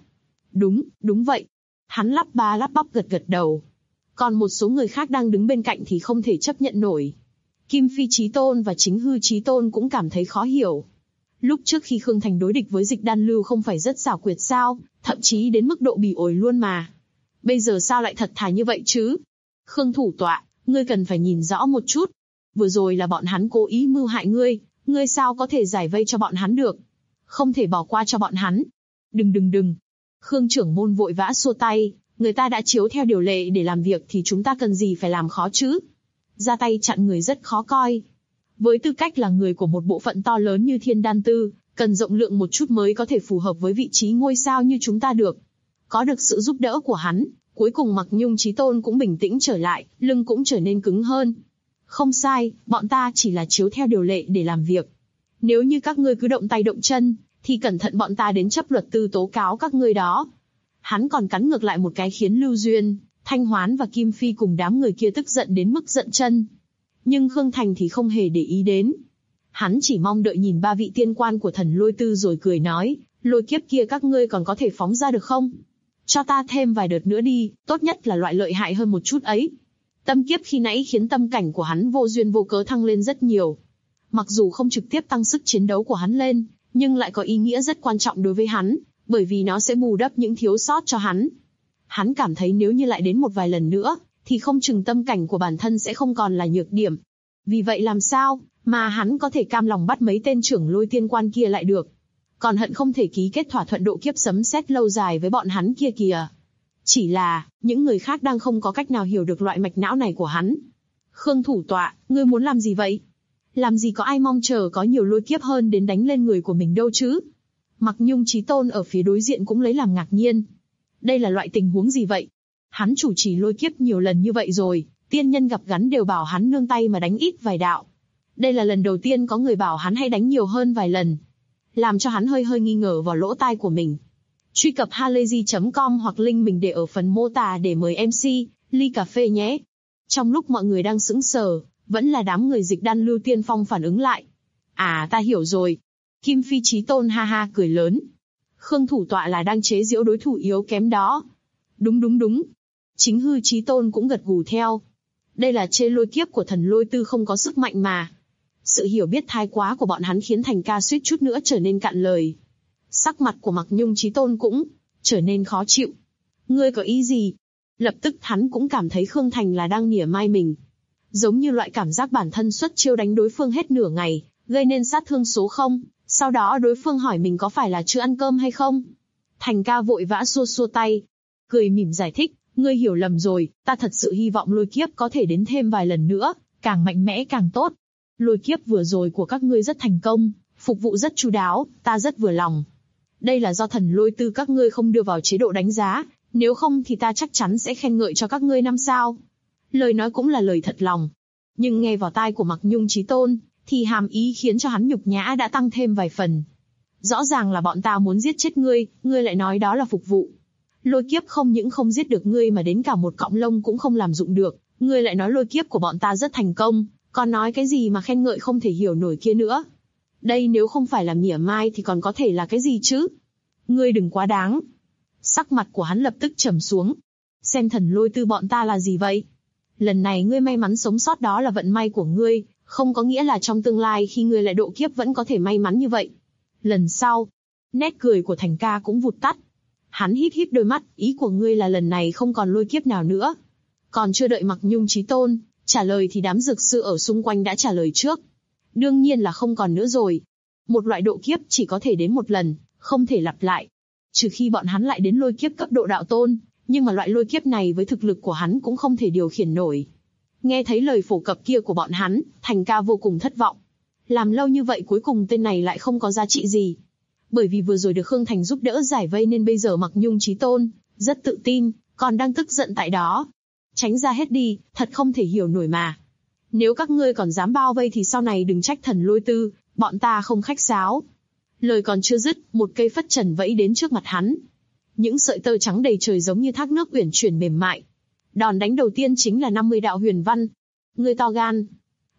Đúng vậy. Hắn lắp ba lắp bắp gật đầu. Còn một số người khác đang đứng bên cạnh thì không thể chấp nhận nổi. Kim Phi Chí Tôn và Chính Hư Chí Tôn cũng cảm thấy khó hiểu. Lúc trước khi Khương Thành đối địch với Dịch Đan Lưu không phải rất xảo quyệt sao, thậm chí đến mức độ bỉ ổi luôn mà. Bây giờ sao lại thật thà như vậy chứ? Khương thủ tọa, ngươi cần phải nhìn rõ một chút. Vừa rồi là bọn hắn cố ý mưu hại ngươi sao có thể giải vây cho bọn hắn được? Không thể bỏ qua cho bọn hắn. Đừng. Khương trưởng môn vội vã xua tay, người ta đã chiếu theo điều lệ để làm việc thì chúng ta cần gì phải làm khó chứ? Ra tay chặn người rất khó coi. Với tư cách là người của một bộ phận to lớn như Thiên Đan Tư, cần rộng lượng một chút mới có thể phù hợp với vị trí ngôi sao như chúng ta được. Có được sự giúp đỡ của hắn, cuối cùng Mặc Nhung Chí Tôn cũng bình tĩnh trở lại, lưng cũng trở nên cứng hơn. Không sai, bọn ta chỉ là chiếu theo điều lệ để làm việc. Nếu như các ngươi cứ động tay động chân, thì cẩn thận bọn ta đến chấp luật tư tố cáo các ngươi đó. Hắn còn cắn ngược lại một cái khiến Lưu Duyên, Thanh Hoán và Kim Phi cùng đám người kia tức giận đến mức giận chân. Nhưng Khương Thành thì không hề để ý đến. Hắn chỉ mong đợi nhìn ba vị tiên quan của Thần Lôi Tư rồi cười nói, lôi kiếp kia các ngươi còn có thể phóng ra được không? Cho ta thêm vài đợt nữa đi, tốt nhất là loại lợi hại hơn một chút ấy. Tâm kiếp khi nãy khiến tâm cảnh của hắn vô duyên vô cớ thăng lên rất nhiều. Mặc dù không trực tiếp tăng sức chiến đấu của hắn lên, nhưng lại có ý nghĩa rất quan trọng đối với hắn, bởi vì nó sẽ bù đắp những thiếu sót cho hắn. Hắn cảm thấy nếu như lại đến một vài lần nữa, thì không chừng tâm cảnh của bản thân sẽ không còn là nhược điểm. Vì vậy làm sao mà hắn có thể cam lòng bắt mấy tên trưởng lôi tiên quan kia lại được? Còn hận không thể ký kết thỏa thuận độ kiếp sấm sét lâu dài với bọn hắn kia kìa. Chỉ là, những người khác đang không có cách nào hiểu được loại mạch não này của hắn. Khương thủ tọa, ngươi muốn làm gì vậy? Làm gì có ai mong chờ có nhiều lôi kiếp hơn đến đánh lên người của mình đâu chứ? Mặc Nhung Chí Tôn ở phía đối diện cũng lấy làm ngạc nhiên. Đây là loại tình huống gì vậy? Hắn chủ trì lôi kiếp nhiều lần như vậy rồi, tiên nhân gặp gắn đều bảo hắn nương tay mà đánh ít vài đạo. Đây là lần đầu tiên có người bảo hắn hay đánh nhiều hơn vài lần. Làm cho hắn hơi nghi ngờ vào lỗ tai của mình. Truy cập halayzi.com hoặc link mình để ở phần mô tả để mời MC, ly cà phê nhé. Trong lúc mọi người đang sững sờ, vẫn là đám người Dịch Đan Lưu tiên phong phản ứng lại. À, ta hiểu rồi. Kim Phi Chí Tôn ha ha cười lớn. Khương thủ tọa là đang chế giễu đối thủ yếu kém đó. Đúng. Chính Hư Chí Tôn cũng gật gù theo. Đây là chê lôi kiếp của Thần Lôi Tư không có sức mạnh mà. Sự hiểu biết thái quá của bọn hắn khiến Thành Ca suýt chút nữa trở nên cạn lời. Sắc mặt của Mặc Nhung Chí Tôn cũng trở nên khó chịu. Ngươi có ý gì? Lập tức hắn cũng cảm thấy Khương Thành là đang mỉa mai mình. Giống như loại cảm giác bản thân xuất chiêu đánh đối phương hết nửa ngày, gây nên sát thương số 0, sau đó đối phương hỏi mình có phải là chưa ăn cơm hay không. Thành Ca vội vã xua tay, cười mỉm giải thích, ngươi hiểu lầm rồi, ta thật sự hy vọng lôi kiếp có thể đến thêm vài lần nữa, càng mạnh mẽ càng tốt. Lôi kiếp vừa rồi của các ngươi rất thành công, phục vụ rất chu đáo, ta rất vừa lòng. Đây là do Thần Lôi Tư các ngươi không đưa vào chế độ đánh giá, nếu không thì ta chắc chắn sẽ khen ngợi cho các ngươi 5 sao. Lời nói cũng là lời thật lòng. Nhưng nghe vào tai của Mặc Nhung Chí Tôn, thì hàm ý khiến cho hắn nhục nhã đã tăng thêm vài phần. Rõ ràng là bọn ta muốn giết chết ngươi lại nói đó là phục vụ. Lôi kiếp không những không giết được ngươi mà đến cả một cọng lông cũng không làm dụng được, ngươi lại nói lôi kiếp của bọn ta rất thành công, còn nói cái gì mà khen ngợi không thể hiểu nổi kia nữa. Đây nếu không phải là mỉa mai thì còn có thể là cái gì chứ? Ngươi đừng quá đáng. Sắc mặt của hắn lập tức trầm xuống. Xem Thần Lôi Tư bọn ta là gì vậy? Lần này ngươi may mắn sống sót đó là vận may của ngươi, không có nghĩa là trong tương lai khi ngươi lại độ kiếp vẫn có thể may mắn như vậy. Lần sau, nét cười của Thành Ca cũng vụt tắt. Hắn híp đôi mắt, ý của ngươi là lần này không còn lôi kiếp nào nữa. Còn chưa đợi Mặc Nhung Chí Tôn trả lời thì đám dược sư ở xung quanh đã trả lời trước. Đương nhiên là không còn nữa rồi. Một loại độ kiếp chỉ có thể đến một lần, không thể lặp lại. Trừ khi bọn hắn lại đến lôi kiếp cấp độ đạo tôn, nhưng mà loại lôi kiếp này với thực lực của hắn cũng không thể điều khiển nổi. Nghe thấy lời phổ cập kia của bọn hắn, Thành Ca vô cùng thất vọng. Làm lâu như vậy cuối cùng tên này lại không có giá trị gì. Bởi vì vừa rồi được Khương Thành giúp đỡ giải vây nên bây giờ Mặc Nhung Chí Tôn rất tự tin, còn đang tức giận tại đó. Tránh ra hết đi, thật không thể hiểu nổi mà. Nếu các ngươi còn dám bao vây thì sau này đừng trách Thần Lôi Tư, bọn ta không khách sáo. Lời còn chưa dứt, một cây phất trần vẫy đến trước mặt hắn. Những sợi tơ trắng đầy trời giống như thác nước uyển chuyển mềm mại. Đòn đánh đầu tiên chính là 50 đạo huyền văn. Ngươi to gan.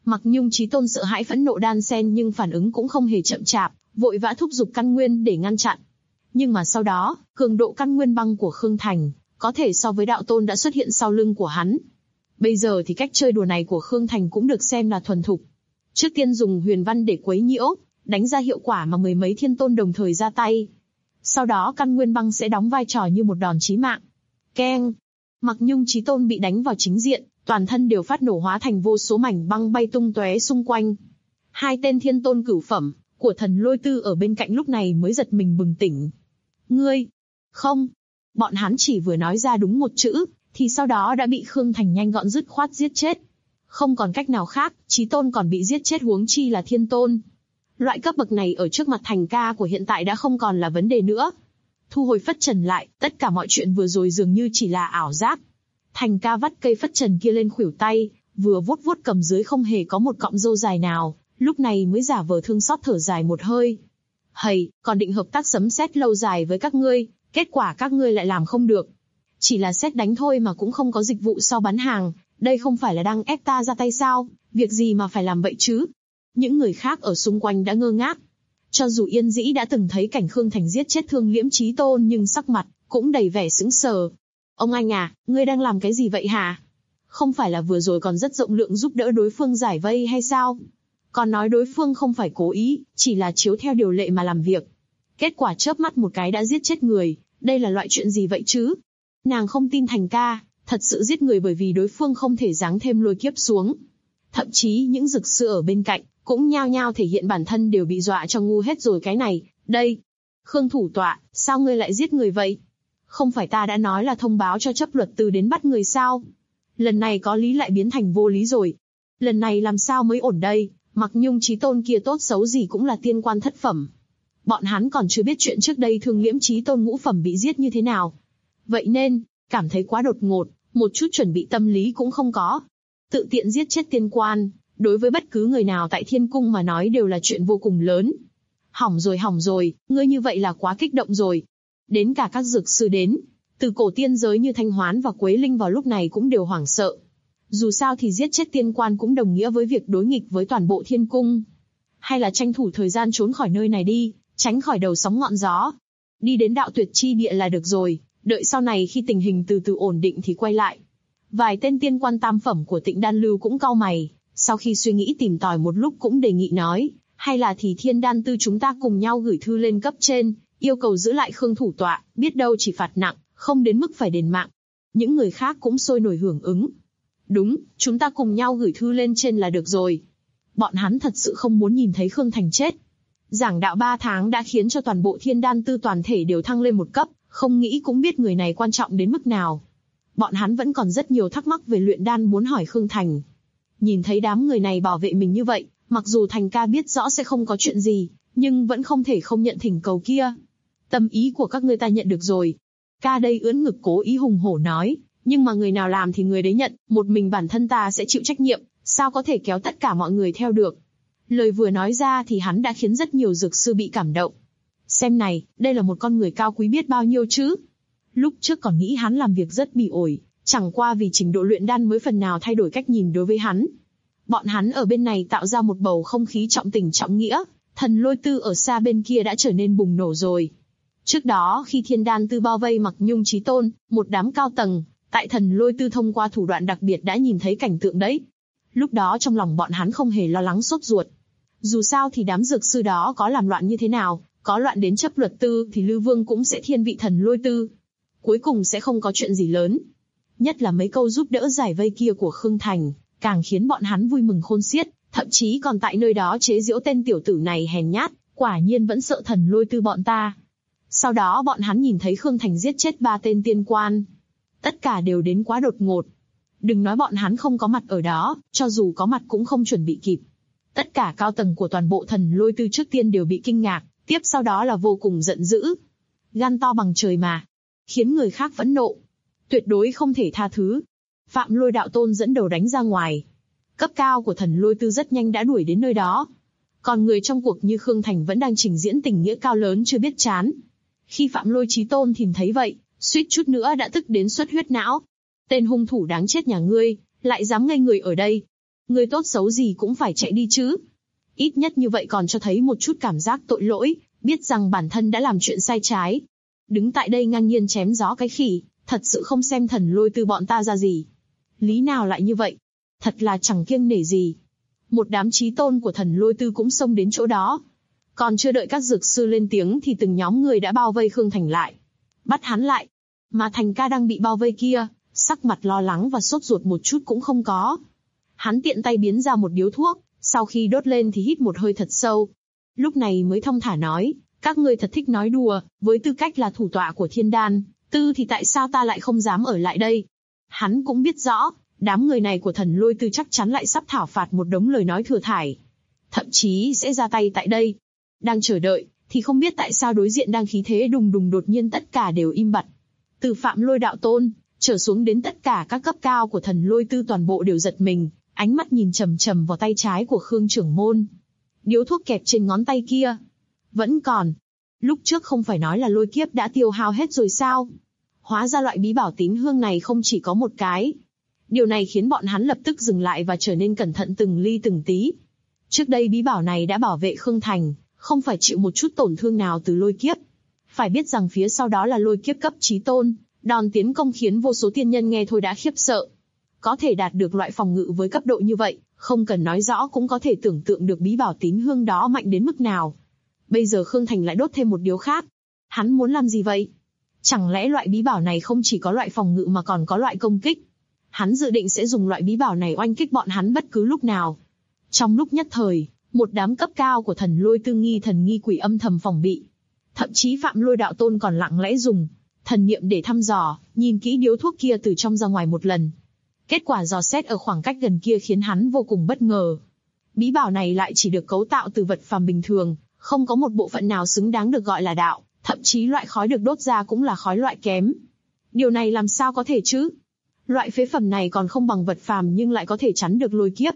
Mặc Nhung Chí Tôn sợ hãi phẫn nộ đan xen nhưng phản ứng cũng không hề chậm chạp, vội vã thúc giục căn nguyên để ngăn chặn. Nhưng mà sau đó, cường độ căn nguyên băng của Khương Thành, có thể so với đạo tôn đã xuất hiện sau lưng của hắn. Bây giờ thì cách chơi đùa này của Khương Thành cũng được xem là thuần thục. Trước tiên dùng huyền văn để quấy nhiễu, đánh ra hiệu quả mà mười mấy thiên tôn đồng thời ra tay. Sau đó căn nguyên băng sẽ đóng vai trò như một đòn chí mạng. Keng! Mặc Nhung Chí Tôn bị đánh vào chính diện, toàn thân đều phát nổ hóa thành vô số mảnh băng bay tung tóe xung quanh. Hai tên thiên tôn cửu phẩm của Thần Lôi Tư ở bên cạnh lúc này mới giật mình bừng tỉnh. Ngươi! Không! Bọn hắn chỉ vừa nói ra đúng một chữ, thì sau đó đã bị Khương Thành nhanh gọn dứt khoát giết chết. Không còn cách nào khác, Chí Tôn còn bị giết chết huống chi là thiên tôn. Loại cấp bậc này ở trước mặt Thành ca của hiện tại đã không còn là vấn đề nữa. Thu hồi phất trần lại, tất cả mọi chuyện vừa rồi dường như chỉ là ảo giác. Thành ca vắt cây phất trần kia lên khuỷu tay, vừa vuốt vuốt cầm dưới không hề có một cọng râu dài nào, lúc này mới giả vờ thương xót thở dài một hơi. Hầy, còn định hợp tác sấm sét lâu dài với các ngươi, kết quả các ngươi lại làm không được. Chỉ là sét đánh thôi mà cũng không có dịch vụ sau bán hàng, đây không phải là đang ép ta ra tay sao, việc gì mà phải làm vậy chứ? Những người khác ở xung quanh đã ngơ ngác. Cho dù Yên Dĩ đã từng thấy cảnh Khương Thành giết chết Thương Liễm Chí Tôn nhưng sắc mặt cũng đầy vẻ sững sờ. Ông anh à, ngươi đang làm cái gì vậy hả? Không phải là vừa rồi còn rất rộng lượng giúp đỡ đối phương giải vây hay sao? Còn nói đối phương không phải cố ý, chỉ là chiếu theo điều lệ mà làm việc. Kết quả chớp mắt một cái đã giết chết người, đây là loại chuyện gì vậy chứ? Nàng không tin Thành ca, thật sự giết người bởi vì đối phương không thể giáng thêm lôi kiếp xuống. Thậm chí những dực sư ở bên cạnh, cũng nhao nhao thể hiện bản thân đều bị dọa cho ngu hết rồi cái này, đây. Khương thủ tọa, sao ngươi lại giết người vậy? Không phải ta đã nói là thông báo cho chấp luật tư đến bắt người sao? Lần này có lý lại biến thành vô lý rồi. Lần này làm sao mới ổn đây, Mặc Nhung Chí Tôn kia tốt xấu gì cũng là tiên quan thất phẩm. Bọn hắn còn chưa biết chuyện trước đây Thương Liễm Chí Tôn ngũ phẩm bị giết như thế nào. Vậy nên, cảm thấy quá đột ngột, một chút chuẩn bị tâm lý cũng không có. Tự tiện giết chết tiên quan, đối với bất cứ người nào tại Thiên Cung mà nói đều là chuyện vô cùng lớn. Hỏng rồi, ngươi như vậy là quá kích động rồi. Đến cả các dược sư đến, từ cổ tiên giới như Thanh Hoán và Quế Linh vào lúc này cũng đều hoảng sợ. Dù sao thì giết chết tiên quan cũng đồng nghĩa với việc đối nghịch với toàn bộ Thiên Cung. Hay là tranh thủ thời gian trốn khỏi nơi này đi, tránh khỏi đầu sóng ngọn gió. Đi đến đạo tuyệt chi địa là được rồi, đợi sau này khi tình hình từ từ ổn định thì quay lại. Vài tên tiên quan tam phẩm của Tịnh Đan Lưu cũng cau mày, sau khi suy nghĩ tìm tòi một lúc cũng đề nghị nói, hay là thì Thiên Đan Tư chúng ta cùng nhau gửi thư lên cấp trên, yêu cầu giữ lại Khương thủ tọa, biết đâu chỉ phạt nặng, không đến mức phải đền mạng. Những người khác cũng sôi nổi hưởng ứng. Đúng, chúng ta cùng nhau gửi thư lên trên là được rồi. Bọn hắn thật sự không muốn nhìn thấy Khương Thành chết. Giảng đạo 3 tháng đã khiến cho toàn bộ Thiên Đan Tư toàn thể đều thăng lên một cấp, không nghĩ cũng biết người này quan trọng đến mức nào. Bọn hắn vẫn còn rất nhiều thắc mắc về luyện đan muốn hỏi Khương Thành. Nhìn thấy đám người này bảo vệ mình như vậy, mặc dù Thành ca biết rõ sẽ không có chuyện gì, nhưng vẫn không thể không nhận thỉnh cầu kia. Tâm ý của các ngươi ta nhận được rồi. Ca đây ưỡn ngực cố ý hùng hổ nói, nhưng mà người nào làm thì người đấy nhận, một mình bản thân ta sẽ chịu trách nhiệm, sao có thể kéo tất cả mọi người theo được. Lời vừa nói ra thì hắn đã khiến rất nhiều dược sư bị cảm động. Xem này, đây là một con người cao quý biết bao nhiêu chứ. Lúc trước còn nghĩ hắn làm việc rất bỉ ổi, chẳng qua vì trình độ luyện đan mới phần nào thay đổi cách nhìn đối với hắn. Bọn hắn ở bên này tạo ra một bầu không khí trọng tình trọng nghĩa, Thần Lôi Tư ở xa bên kia đã trở nên bùng nổ rồi. Trước đó khi Thiên Đan Tư bao vây Mặc Nhung Chí Tôn, một đám cao tầng, tại Thần Lôi Tư thông qua thủ đoạn đặc biệt đã nhìn thấy cảnh tượng đấy. Lúc đó trong lòng bọn hắn không hề lo lắng sốt ruột. Dù sao thì đám dược sư đó có làm loạn như thế nào, có loạn đến chấp luật tư thì Lư Vương cũng sẽ thiên vị Thần Lôi Tư. Cuối cùng sẽ không có chuyện gì lớn. Nhất là mấy câu giúp đỡ giải vây kia của Khương Thành, càng khiến bọn hắn vui mừng khôn xiết, thậm chí còn tại nơi đó chế giễu tên tiểu tử này hèn nhát, quả nhiên vẫn sợ Thần Lôi Tư bọn ta. Sau đó bọn hắn nhìn thấy Khương Thành giết chết 3 tên tiên quan. Tất cả đều đến quá đột ngột. Đừng nói bọn hắn không có mặt ở đó, cho dù có mặt cũng không chuẩn bị kịp. Tất cả cao tầng của toàn bộ Thần Lôi Tư trước tiên đều bị kinh ngạc, tiếp sau đó là vô cùng giận dữ. Gan to bằng trời mà. Khiến người khác phẫn nộ. Tuyệt đối không thể tha thứ. Phạm Lôi đạo tôn dẫn đầu đánh ra ngoài. Cấp cao của Thần Lôi Tư rất nhanh đã đuổi đến nơi đó. Còn người trong cuộc như Khương Thành vẫn đang trình diễn tình nghĩa cao lớn chưa biết chán. Khi Phạm Lôi Chí Tôn nhìn thấy vậy, suýt chút nữa đã tức đến xuất huyết não. Tên hung thủ đáng chết nhà ngươi, lại dám ngây người ở đây. Ngươi tốt xấu gì cũng phải chạy đi chứ. Ít nhất như vậy còn cho thấy một chút cảm giác tội lỗi, biết rằng bản thân đã làm chuyện sai trái. Đứng tại đây ngang nhiên chém gió cái khỉ, thật sự không xem Thần Lôi Tư bọn ta ra gì. Lý nào lại như vậy? Thật là chẳng kiêng nể gì. Một đám chí tôn của Thần Lôi Tư cũng xông đến chỗ đó. Còn chưa đợi các dược sư lên tiếng thì từng nhóm người đã bao vây Khương Thành lại. Bắt hắn lại. Mà Thành ca đang bị bao vây kia, sắc mặt lo lắng và sốt ruột một chút cũng không có. Hắn tiện tay biến ra một điếu thuốc, sau khi đốt lên thì hít một hơi thật sâu. Lúc này mới thong thả nói, các ngươi thật thích nói đùa, với tư cách là thủ tọa của Thiên Đan Tư thì tại sao ta lại không dám ở lại đây? Hắn cũng biết rõ, đám người này của Thần Lôi Tư chắc chắn lại sắp thảo phạt một đống lời nói thừa thải. Thậm chí sẽ ra tay tại đây. Đang chờ đợi, thì không biết tại sao đối diện đang khí thế đùng đùng đột nhiên tất cả đều im bặt. Từ Phạm Lôi đạo tôn, trở xuống đến tất cả các cấp cao của Thần Lôi Tư toàn bộ đều giật mình, ánh mắt nhìn chằm chằm vào tay trái của Khương trưởng môn. Điếu thuốc kẹp trên ngón tay kia. Vẫn còn. Lúc trước không phải nói là lôi kiếp đã tiêu hao hết rồi sao? Hóa ra loại bí bảo tín hương này không chỉ có một cái. Điều này khiến bọn hắn lập tức dừng lại và trở nên cẩn thận từng ly từng tí. Trước đây bí bảo này đã bảo vệ Khương Thành, không phải chịu một chút tổn thương nào từ lôi kiếp. Phải biết rằng phía sau đó là lôi kiếp cấp chí tôn, đòn tiến công khiến vô số tiên nhân nghe thôi đã khiếp sợ. Có thể đạt được loại phòng ngự với cấp độ như vậy, không cần nói rõ cũng có thể tưởng tượng được bí bảo tín hương đó mạnh đến mức nào. Bây giờ Khương Thành lại đốt thêm một điếu khác. Hắn muốn làm gì vậy? Chẳng lẽ loại bí bảo này không chỉ có loại phòng ngự mà còn có loại công kích? Hắn dự định sẽ dùng loại bí bảo này oanh kích bọn hắn bất cứ lúc nào. Trong lúc nhất thời, một đám cấp cao của Thần Lôi Tư nghi thần nghi quỷ âm thầm phòng bị. Thậm chí Phạm Lôi đạo tôn còn lặng lẽ dùng thần niệm để thăm dò, nhìn kỹ điếu thuốc kia từ trong ra ngoài một lần. Kết quả dò xét ở khoảng cách gần kia khiến hắn vô cùng bất ngờ. Bí bảo này lại chỉ được cấu tạo từ vật phàm bình thường, không có một bộ phận nào xứng đáng được gọi là đạo, thậm chí loại khói được đốt ra cũng là khói loại kém. Điều này làm sao có thể chứ? Loại phế phẩm này còn không bằng vật phàm nhưng lại có thể chắn được lôi kiếp.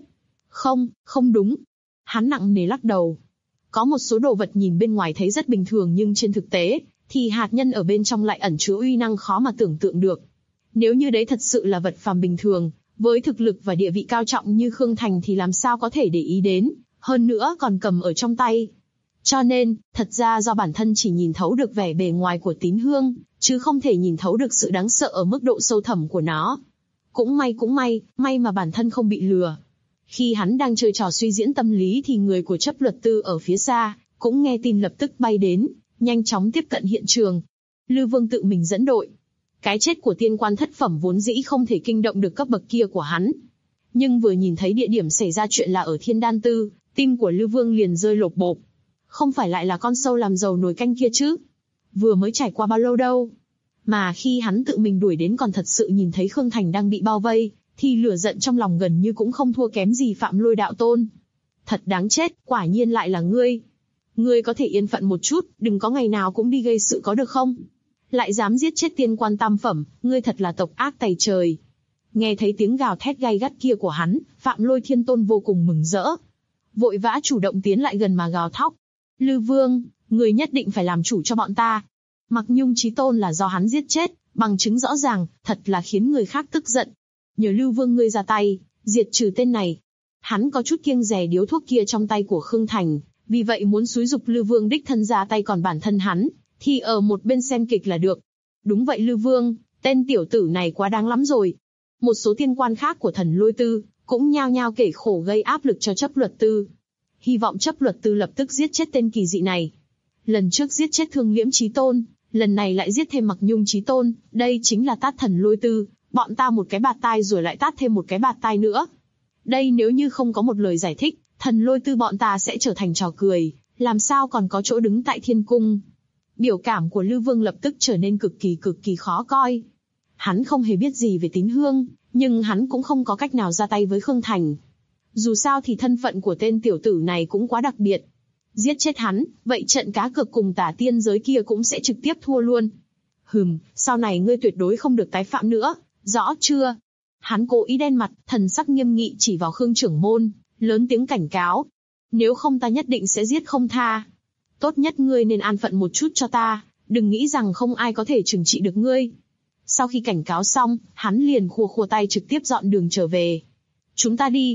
Không đúng. Hắn nặng nề lắc đầu. Có một số đồ vật nhìn bên ngoài thấy rất bình thường nhưng trên thực tế, thì hạt nhân ở bên trong lại ẩn chứa uy năng khó mà tưởng tượng được. Nếu như đấy thật sự là vật phàm bình thường, với thực lực và địa vị cao trọng như Khương Thành thì làm sao có thể để ý đến, hơn nữa còn cầm ở trong tay. Cho nên, thật ra do bản thân chỉ nhìn thấu được vẻ bề ngoài của tín hương, chứ không thể nhìn thấu được sự đáng sợ ở mức độ sâu thẳm của nó. Cũng may mà bản thân không bị lừa. Khi hắn đang chơi trò suy diễn tâm lý thì người của chấp luật tư ở phía xa, cũng nghe tin lập tức bay đến, nhanh chóng tiếp cận hiện trường. Lư Vương tự mình dẫn đội. Cái chết của tiên quan thất phẩm vốn dĩ không thể kinh động được cấp bậc kia của hắn. Nhưng vừa nhìn thấy địa điểm xảy ra chuyện là ở Thiên Đan Tư, tim của Lư Vương liền rơi lột bột. Không phải lại là con sâu làm dầu nồi canh kia chứ? Vừa mới trải qua bao lâu đâu? Mà khi hắn tự mình đuổi đến còn thật sự nhìn thấy Khương Thành đang bị bao vây, thì lửa giận trong lòng gần như cũng không thua kém gì Phạm Lôi đạo tôn. Thật đáng chết, quả nhiên lại là ngươi. Ngươi có thể yên phận một chút, đừng có ngày nào cũng đi gây sự có được không? Lại dám giết chết tiên quan tam phẩm, ngươi thật là tộc ác tày trời. Nghe thấy tiếng gào thét gay gắt kia của hắn, Phạm Lôi Thiên Tôn vô cùng mừng rỡ. Vội vã chủ động tiến lại gần mà gào thóc. Lư Vương, ngươi nhất định phải làm chủ cho bọn ta. Mặc Nhung Chí Tôn là do hắn giết chết, bằng chứng rõ ràng, thật là khiến người khác tức giận. Nhờ Lư Vương ngươi ra tay, diệt trừ tên này. Hắn có chút kiêng dè điếu thuốc kia trong tay của Khương Thành, vì vậy muốn xúi giục Lư Vương đích thân ra tay, còn bản thân hắn thì ở một bên xem kịch là được. Đúng vậy Lư Vương, tên tiểu tử này quá đáng lắm rồi. Một số tiên quan khác của Thần Lôi Tư cũng nhao nhao kể khổ gây áp lực cho chấp luật tư. Hy vọng chấp luật tư lập tức giết chết tên kỳ dị này. Lần trước giết chết Thương Liễm Chí Tôn, lần này lại giết thêm Mặc Nhung Chí Tôn, đây chính là tát Thần Lôi Tư, bọn ta một cái bạt tai rồi lại tát thêm một cái bạt tai nữa. Đây nếu như không có một lời giải thích, Thần Lôi Tư bọn ta sẽ trở thành trò cười, làm sao còn có chỗ đứng tại thiên cung. Biểu cảm của Lư Vương lập tức trở nên cực kỳ khó coi. Hắn không hề biết gì về tín hương, nhưng hắn cũng không có cách nào ra tay với Khương Thành. Dù sao thì thân phận của tên tiểu tử này cũng quá đặc biệt. Giết chết hắn, vậy trận cá cược cùng Tả Tiên giới kia cũng sẽ trực tiếp thua luôn. Sau này ngươi tuyệt đối không được tái phạm nữa, rõ chưa? Hắn cố ý đen mặt, thần sắc nghiêm nghị chỉ vào Khương trưởng môn, lớn tiếng cảnh cáo. Nếu không ta nhất định sẽ giết không tha. Tốt nhất ngươi nên an phận một chút cho ta, đừng nghĩ rằng không ai có thể trừng trị được ngươi. Sau khi cảnh cáo xong, hắn liền khua tay trực tiếp dọn đường trở về. Chúng ta đi.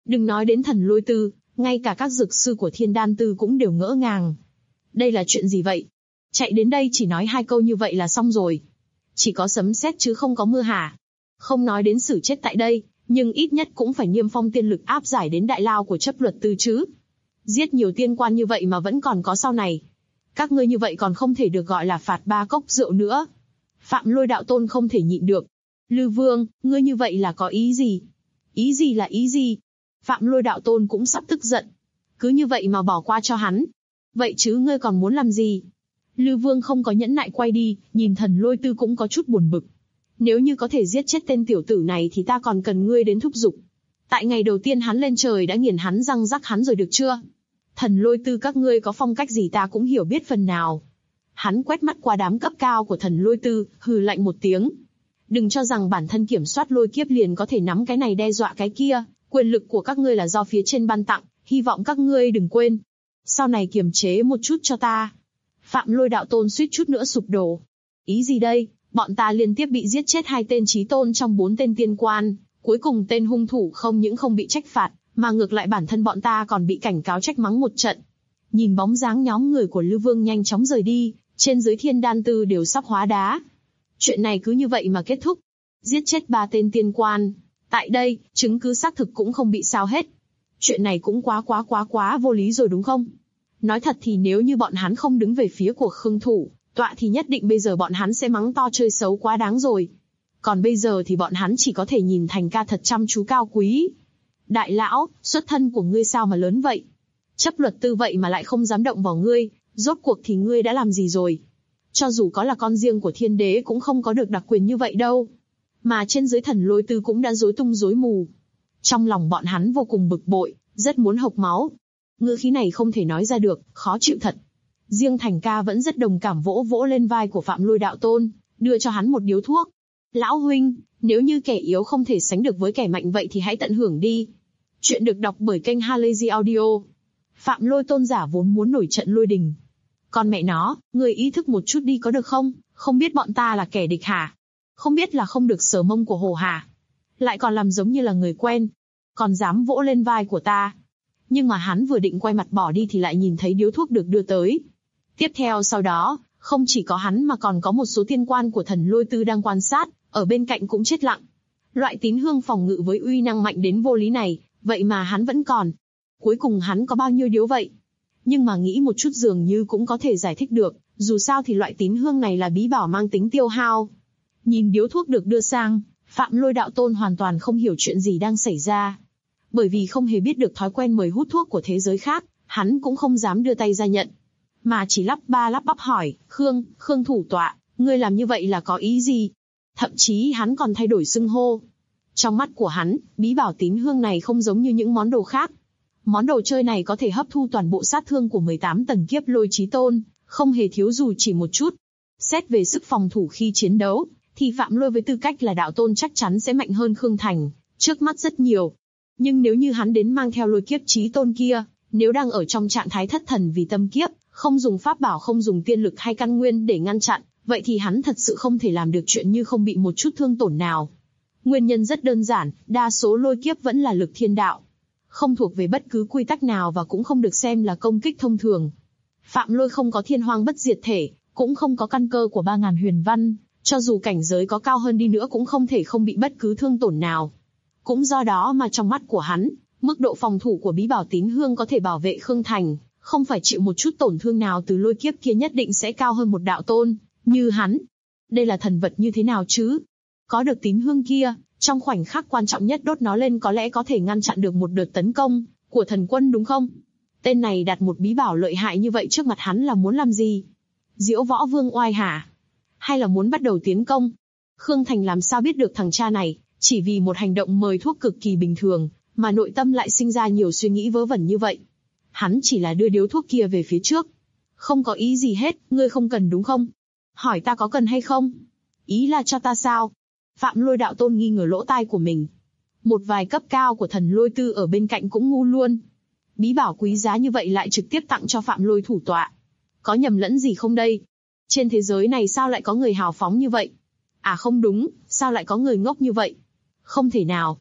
Đừng nói đến thần lôi tư, ngay cả các dược sư của thiên đan tư cũng đều ngỡ ngàng. Đây là chuyện gì vậy? Chạy đến đây chỉ nói 2 câu như vậy là xong rồi. Chỉ có sấm sét chứ không có mưa hả? Không nói đến xử chết tại đây, nhưng ít nhất cũng phải niêm phong tiên lực áp giải đến đại lao của chấp luật tư chứ. Giết nhiều tiên quan như vậy mà vẫn còn có sau này. Các ngươi như vậy còn không thể được gọi là phạt 3 cốc rượu nữa. Phạm Lôi đạo tôn không thể nhịn được. Lư Vương, ngươi như vậy là có ý gì? Ý gì là ý gì? Phạm Lôi đạo tôn cũng sắp tức giận. Cứ như vậy mà bỏ qua cho hắn. Vậy chứ ngươi còn muốn làm gì? Lư Vương không có nhẫn nại quay đi, nhìn thần lôi tư cũng có chút buồn bực. Nếu như có thể giết chết tên tiểu tử này thì ta còn cần ngươi đến thúc giục. Tại ngày đầu tiên hắn lên trời đã nghiền hắn răng rắc hắn rồi được chưa? Thần lôi tư các ngươi có phong cách gì ta cũng hiểu biết phần nào. Hắn quét mắt qua đám cấp cao của thần lôi tư, hừ lạnh một tiếng. Đừng cho rằng bản thân kiểm soát lôi kiếp liền có thể nắm cái này đe dọa cái kia, quyền lực của các ngươi là do phía trên ban tặng, hy vọng các ngươi đừng quên. Sau này kiềm chế một chút cho ta. Phạm Lôi đạo tôn suýt chút nữa sụp đổ. Ý gì đây? Bọn ta liên tiếp bị giết chết 2 tên chí tôn trong 4 tên tiên quan, cuối cùng tên hung thủ không những không bị trách phạt, mà ngược lại bản thân bọn ta còn bị cảnh cáo trách mắng một trận. Nhìn bóng dáng nhóm người của Lư Vương nhanh chóng rời đi, trên dưới thiên đan tư đều sắp hóa đá. Chuyện này cứ như vậy mà kết thúc. Giết chết 3 tên tiên quan. Tại đây, chứng cứ xác thực cũng không bị sao hết. Chuyện này cũng quá vô lý rồi đúng không? Nói thật thì nếu như bọn hắn không đứng về phía của Khương Thủ, tọa thì nhất định bây giờ bọn hắn sẽ mắng to chơi xấu quá đáng rồi. Còn bây giờ thì bọn hắn chỉ có thể nhìn Thành ca thật chăm chú cao quý. Đại lão, xuất thân của ngươi sao mà lớn vậy? Chấp luật tư vậy mà lại không dám động vào ngươi, rốt cuộc thì ngươi đã làm gì rồi? Cho dù có là con riêng của thiên đế cũng không có được đặc quyền như vậy đâu. Mà trên dưới thần lôi tư cũng đã rối tung rối mù. Trong lòng bọn hắn vô cùng bực bội, rất muốn hộc máu. Ngữ khí này không thể nói ra được, khó chịu thật. Riêng Thành ca vẫn rất đồng cảm vỗ vỗ lên vai của Phạm Lôi đạo tôn, đưa cho hắn một điếu thuốc. Lão huynh, nếu như kẻ yếu không thể sánh được với kẻ mạnh vậy thì hãy tận hưởng đi. Chuyện được đọc bởi kênh Halazy Audio. Phạm Lôi tôn giả vốn muốn nổi trận lôi đình. Con mẹ nó, người ý thức một chút đi có được không? Không biết bọn ta là kẻ địch hả? Không biết là không được sờ mông của hồ hả? Lại còn làm giống như là người quen. Còn dám vỗ lên vai của ta. Nhưng mà hắn vừa định quay mặt bỏ đi thì lại nhìn thấy điếu thuốc được đưa tới. Tiếp theo sau đó, không chỉ có hắn mà còn có một số tiên quan của thần lôi tư đang quan sát, ở bên cạnh cũng chết lặng. Loại tín hương phòng ngự với uy năng mạnh đến vô lý này, vậy mà hắn vẫn còn. Cuối cùng hắn có bao nhiêu điếu vậy? Nhưng mà nghĩ một chút dường như cũng có thể giải thích được, dù sao thì loại tín hương này là bí bảo mang tính tiêu hao. Nhìn điếu thuốc được đưa sang, Phạm Lôi đạo tôn hoàn toàn không hiểu chuyện gì đang xảy ra. Bởi vì không hề biết được thói quen mời hút thuốc của thế giới khác, hắn cũng không dám đưa tay ra nhận. Mà chỉ lắp bắp hỏi, Khương thủ tọa, ngươi làm như vậy là có ý gì? Thậm chí hắn còn thay đổi xưng hô. Trong mắt của hắn, bí bảo tín hương này không giống như những món đồ khác. Món đồ chơi này có thể hấp thu toàn bộ sát thương của 18 tầng kiếp lôi chí tôn, không hề thiếu dù chỉ một chút. Xét về sức phòng thủ khi chiến đấu, thì Phạm Lôi với tư cách là đạo tôn chắc chắn sẽ mạnh hơn Khương Thành, trước mắt rất nhiều. Nhưng nếu như hắn đến mang theo lôi kiếp chí tôn kia, nếu đang ở trong trạng thái thất thần vì tâm kiếp, không dùng pháp bảo không dùng tiên lực hay căn nguyên để ngăn chặn, vậy thì hắn thật sự không thể làm được chuyện như không bị một chút thương tổn nào. Nguyên nhân rất đơn giản, đa số lôi kiếp vẫn là lực thiên đạo. Không thuộc về bất cứ quy tắc nào và cũng không được xem là công kích thông thường. Phạm Lôi không có thiên hoang bất diệt thể, cũng không có căn cơ của 3000 huyền văn, cho dù cảnh giới có cao hơn đi nữa cũng không thể không bị bất cứ thương tổn nào. Cũng do đó mà trong mắt của hắn, mức độ phòng thủ của bí bảo tín hương có thể bảo vệ Khương Thành, không phải chịu một chút tổn thương nào từ lôi kiếp kia nhất định sẽ cao hơn một đạo tôn, như hắn. Đây là thần vật như thế nào chứ? Có được tín hương kia, trong khoảnh khắc quan trọng nhất đốt nó lên có lẽ có thể ngăn chặn được một đợt tấn công của thần quân đúng không? Tên này đặt một bí bảo lợi hại như vậy trước mặt hắn là muốn làm gì? Diễu võ vương oai hả? Hay là muốn bắt đầu tiến công? Khương Thành làm sao biết được thằng cha này, chỉ vì một hành động mời thuốc cực kỳ bình thường, mà nội tâm lại sinh ra nhiều suy nghĩ vớ vẩn như vậy. Hắn chỉ là đưa điếu thuốc kia về phía trước. Không có ý gì hết, ngươi không cần đúng không? Hỏi ta có cần hay không? Ý là cho ta sao? Phạm Lôi đạo tôn nghi ngờ lỗ tai của mình. Một vài cấp cao của thần lôi tư ở bên cạnh cũng ngu luôn. Bí bảo quý giá như vậy lại trực tiếp tặng cho Phạm Lôi thủ tọa. Có nhầm lẫn gì không đây? Trên thế giới này sao lại có người hào phóng như vậy? À không đúng, sao lại có người ngốc như vậy? Không thể nào.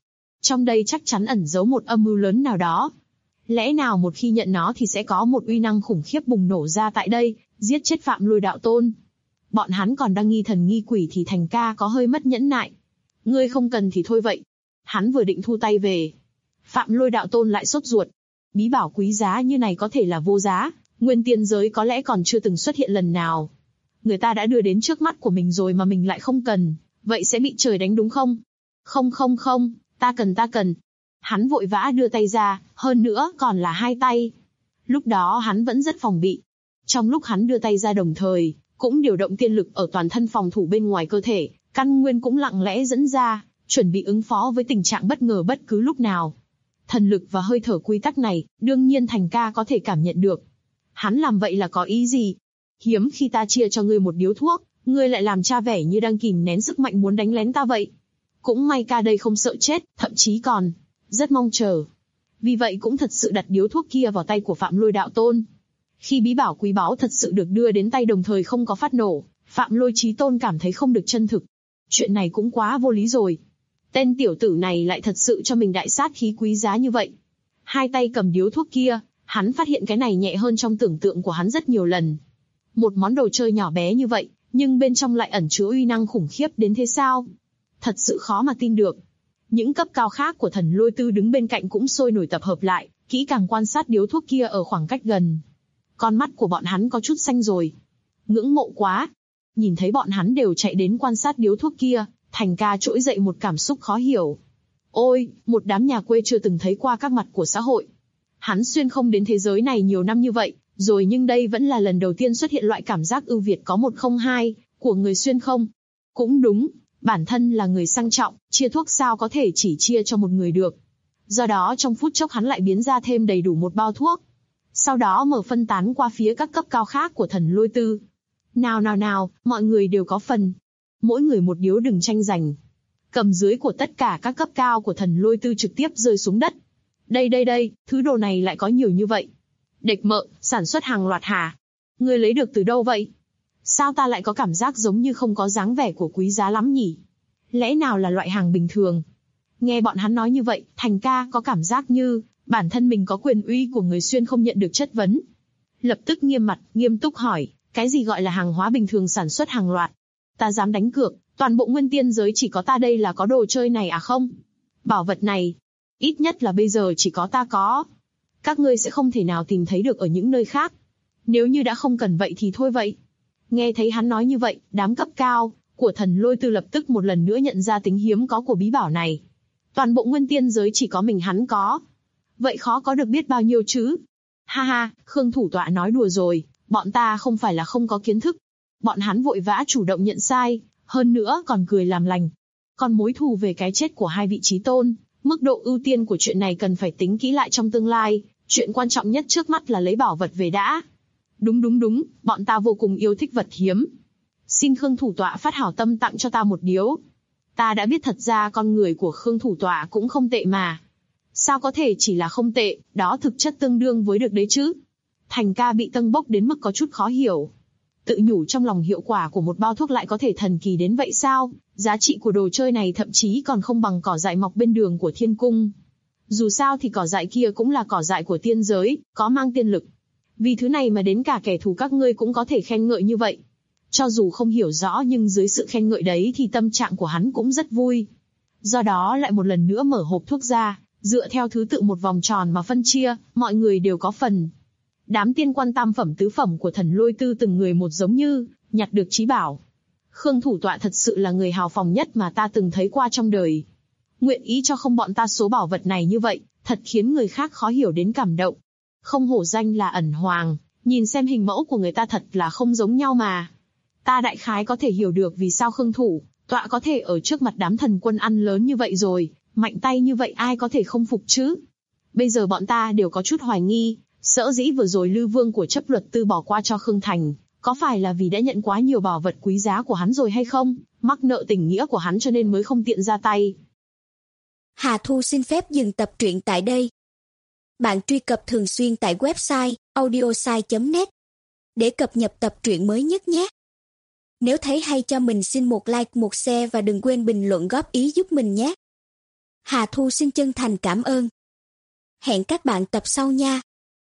Trong đây chắc chắn ẩn giấu một âm mưu lớn nào đó. Lẽ nào một khi nhận nó thì sẽ có một uy năng khủng khiếp bùng nổ ra tại đây, giết chết Phạm Lôi đạo tôn. Bọn hắn còn đang nghi thần nghi quỷ thì Thành ca có hơi mất nhẫn nại. Ngươi không cần thì thôi vậy. Hắn vừa định thu tay về. Phạm Lôi đạo tôn lại sốt ruột. Bí bảo quý giá như này có thể là vô giá, nguyên tiên giới có lẽ còn chưa từng xuất hiện lần nào. Người ta đã đưa đến trước mắt của mình rồi mà mình lại không cần, vậy sẽ bị trời đánh đúng không? Không, ta cần. Hắn vội vã đưa tay ra, hơn nữa còn là hai tay. Lúc đó hắn vẫn rất phòng bị. Trong lúc hắn đưa tay ra đồng thời, cũng điều động tiên lực ở toàn thân phòng thủ bên ngoài cơ thể, căn nguyên cũng lặng lẽ dẫn ra, chuẩn bị ứng phó với tình trạng bất ngờ bất cứ lúc nào. Thần lực và hơi thở quy tắc này, đương nhiên Thành ca có thể cảm nhận được. Hắn làm vậy là có ý gì? Hiếm khi ta chia cho ngươi một điếu thuốc, ngươi lại làm cha vẻ như đang kìm nén sức mạnh muốn đánh lén ta vậy. Cũng may ca đây không sợ chết, thậm chí còn rất mong chờ. Vì vậy cũng thật sự đặt điếu thuốc kia vào tay của Phạm Lôi đạo tôn. Khi bí bảo quý báu thật sự được đưa đến tay đồng thời không có phát nổ, Phạm Lôi chí tôn cảm thấy không được chân thực. Chuyện này cũng quá vô lý rồi. Tên tiểu tử này lại thật sự cho mình đại sát khí quý giá như vậy. Hai tay cầm điếu thuốc kia, hắn phát hiện cái này nhẹ hơn trong tưởng tượng của hắn rất nhiều lần. Một món đồ chơi nhỏ bé như vậy, nhưng bên trong lại ẩn chứa uy năng khủng khiếp đến thế sao? Thật sự khó mà tin được. Những cấp cao khác của Thần Lôi Tư đứng bên cạnh cũng sôi nổi tập hợp lại, kỹ càng quan sát điếu thuốc kia ở khoảng cách gần. Con mắt của bọn hắn có chút xanh rồi. Ngưỡng mộ quá. Nhìn thấy bọn hắn đều chạy đến quan sát điếu thuốc kia, Thành ca trỗi dậy một cảm xúc khó hiểu. Ôi, một đám nhà quê chưa từng thấy qua các mặt của xã hội. Hắn xuyên không đến thế giới này nhiều năm như vậy, rồi nhưng đây vẫn là lần đầu tiên xuất hiện loại cảm giác ưu việt có một không hai của người xuyên không. Cũng đúng, bản thân là người sang trọng, chia thuốc sao có thể chỉ chia cho một người được. Do đó trong phút chốc hắn lại biến ra thêm đầy đủ một bao thuốc. Sau đó mở phân tán qua phía các cấp cao khác của Thần Lôi Tư. Nào, mọi người đều có phần. Mỗi người một điếu đừng tranh giành. Cầm dưới của tất cả các cấp cao của Thần Lôi Tư trực tiếp rơi xuống đất. Đây, thứ đồ này lại có nhiều như vậy. Địch mợ, sản xuất hàng loạt hả? Ngươi lấy được từ đâu vậy? Sao ta lại có cảm giác giống như không có dáng vẻ của quý giá lắm nhỉ? Lẽ nào là loại hàng bình thường? Nghe bọn hắn nói như vậy, Thành ca có cảm giác như bản thân mình có quyền uy của người xuyên không nhận được chất vấn. Lập tức nghiêm mặt, nghiêm túc hỏi, cái gì gọi là hàng hóa bình thường sản xuất hàng loạt? Ta dám đánh cược, toàn bộ nguyên tiên giới chỉ có ta đây là có đồ chơi này à không? Bảo vật này, ít nhất là bây giờ chỉ có ta có. Các ngươi sẽ không thể nào tìm thấy được ở những nơi khác. Nếu như đã không cần vậy thì thôi vậy. Nghe thấy hắn nói như vậy, đám cấp cao của Thần Lôi Tư lập tức một lần nữa nhận ra tính hiếm có của bí bảo này. Toàn bộ nguyên tiên giới chỉ có mình hắn có. Vậy khó có được biết bao nhiêu chứ? Ha, Khương thủ tọa nói đùa rồi, bọn ta không phải là không có kiến thức. Bọn hắn vội vã chủ động nhận sai, hơn nữa còn cười làm lành. Còn mối thù về cái chết của hai vị chí tôn, mức độ ưu tiên của chuyện này cần phải tính kỹ lại trong tương lai, chuyện quan trọng nhất trước mắt là lấy bảo vật về đã. Đúng, bọn ta vô cùng yêu thích vật hiếm. Xin Khương thủ tọa phát hảo tâm tặng cho ta một điếu. Ta đã biết thật ra con người của Khương thủ tọa cũng không tệ mà. Sao có thể chỉ là không tệ, đó thực chất tương đương với được đấy chứ. Thành ca bị tâng bốc đến mức có chút khó hiểu. Tự nhủ trong lòng hiệu quả của một bao thuốc lại có thể thần kỳ đến vậy sao? Giá trị của đồ chơi này thậm chí còn không bằng cỏ dại mọc bên đường của thiên cung. Dù sao thì cỏ dại kia cũng là cỏ dại của tiên giới, có mang tiên lực. Vì thứ này mà đến cả kẻ thù các ngươi cũng có thể khen ngợi như vậy. Cho dù không hiểu rõ nhưng dưới sự khen ngợi đấy thì tâm trạng của hắn cũng rất vui. Do đó lại một lần nữa mở hộp thuốc ra, dựa theo thứ tự một vòng tròn mà phân chia, mọi người đều có phần. Đám tiên quan tam phẩm tứ phẩm của Thần Lôi Tư từng người một giống như nhặt được chí bảo. Khương thủ tọa thật sự là người hào phóng nhất mà ta từng thấy qua trong đời. Nguyện ý cho không bọn ta số bảo vật này như vậy, thật khiến người khác khó hiểu đến cảm động. Không hổ danh là ẩn hoàng, nhìn xem hình mẫu của người ta thật là không giống nhau mà. Ta đại khái có thể hiểu được vì sao Khương thủ tọa có thể ở trước mặt đám thần quân ăn lớn như vậy rồi, mạnh tay như vậy ai có thể không phục chứ. Bây giờ bọn ta đều có chút hoài nghi, sở dĩ vừa rồi Lư Vương của chấp luật tư bỏ qua cho Khương Thành, có phải là vì đã nhận quá nhiều bảo vật quý giá của hắn rồi hay không, mắc nợ tình nghĩa của hắn cho nên mới không tiện ra tay. Hà Thu xin phép dừng tập truyện tại đây. Bạn truy cập thường xuyên tại website audiosai.net để cập nhật tập truyện mới nhất nhé. Nếu thấy hay cho mình xin một like, một share và đừng quên bình luận góp ý giúp mình nhé. Hà Thu xin chân thành cảm ơn. Hẹn các bạn tập sau nha.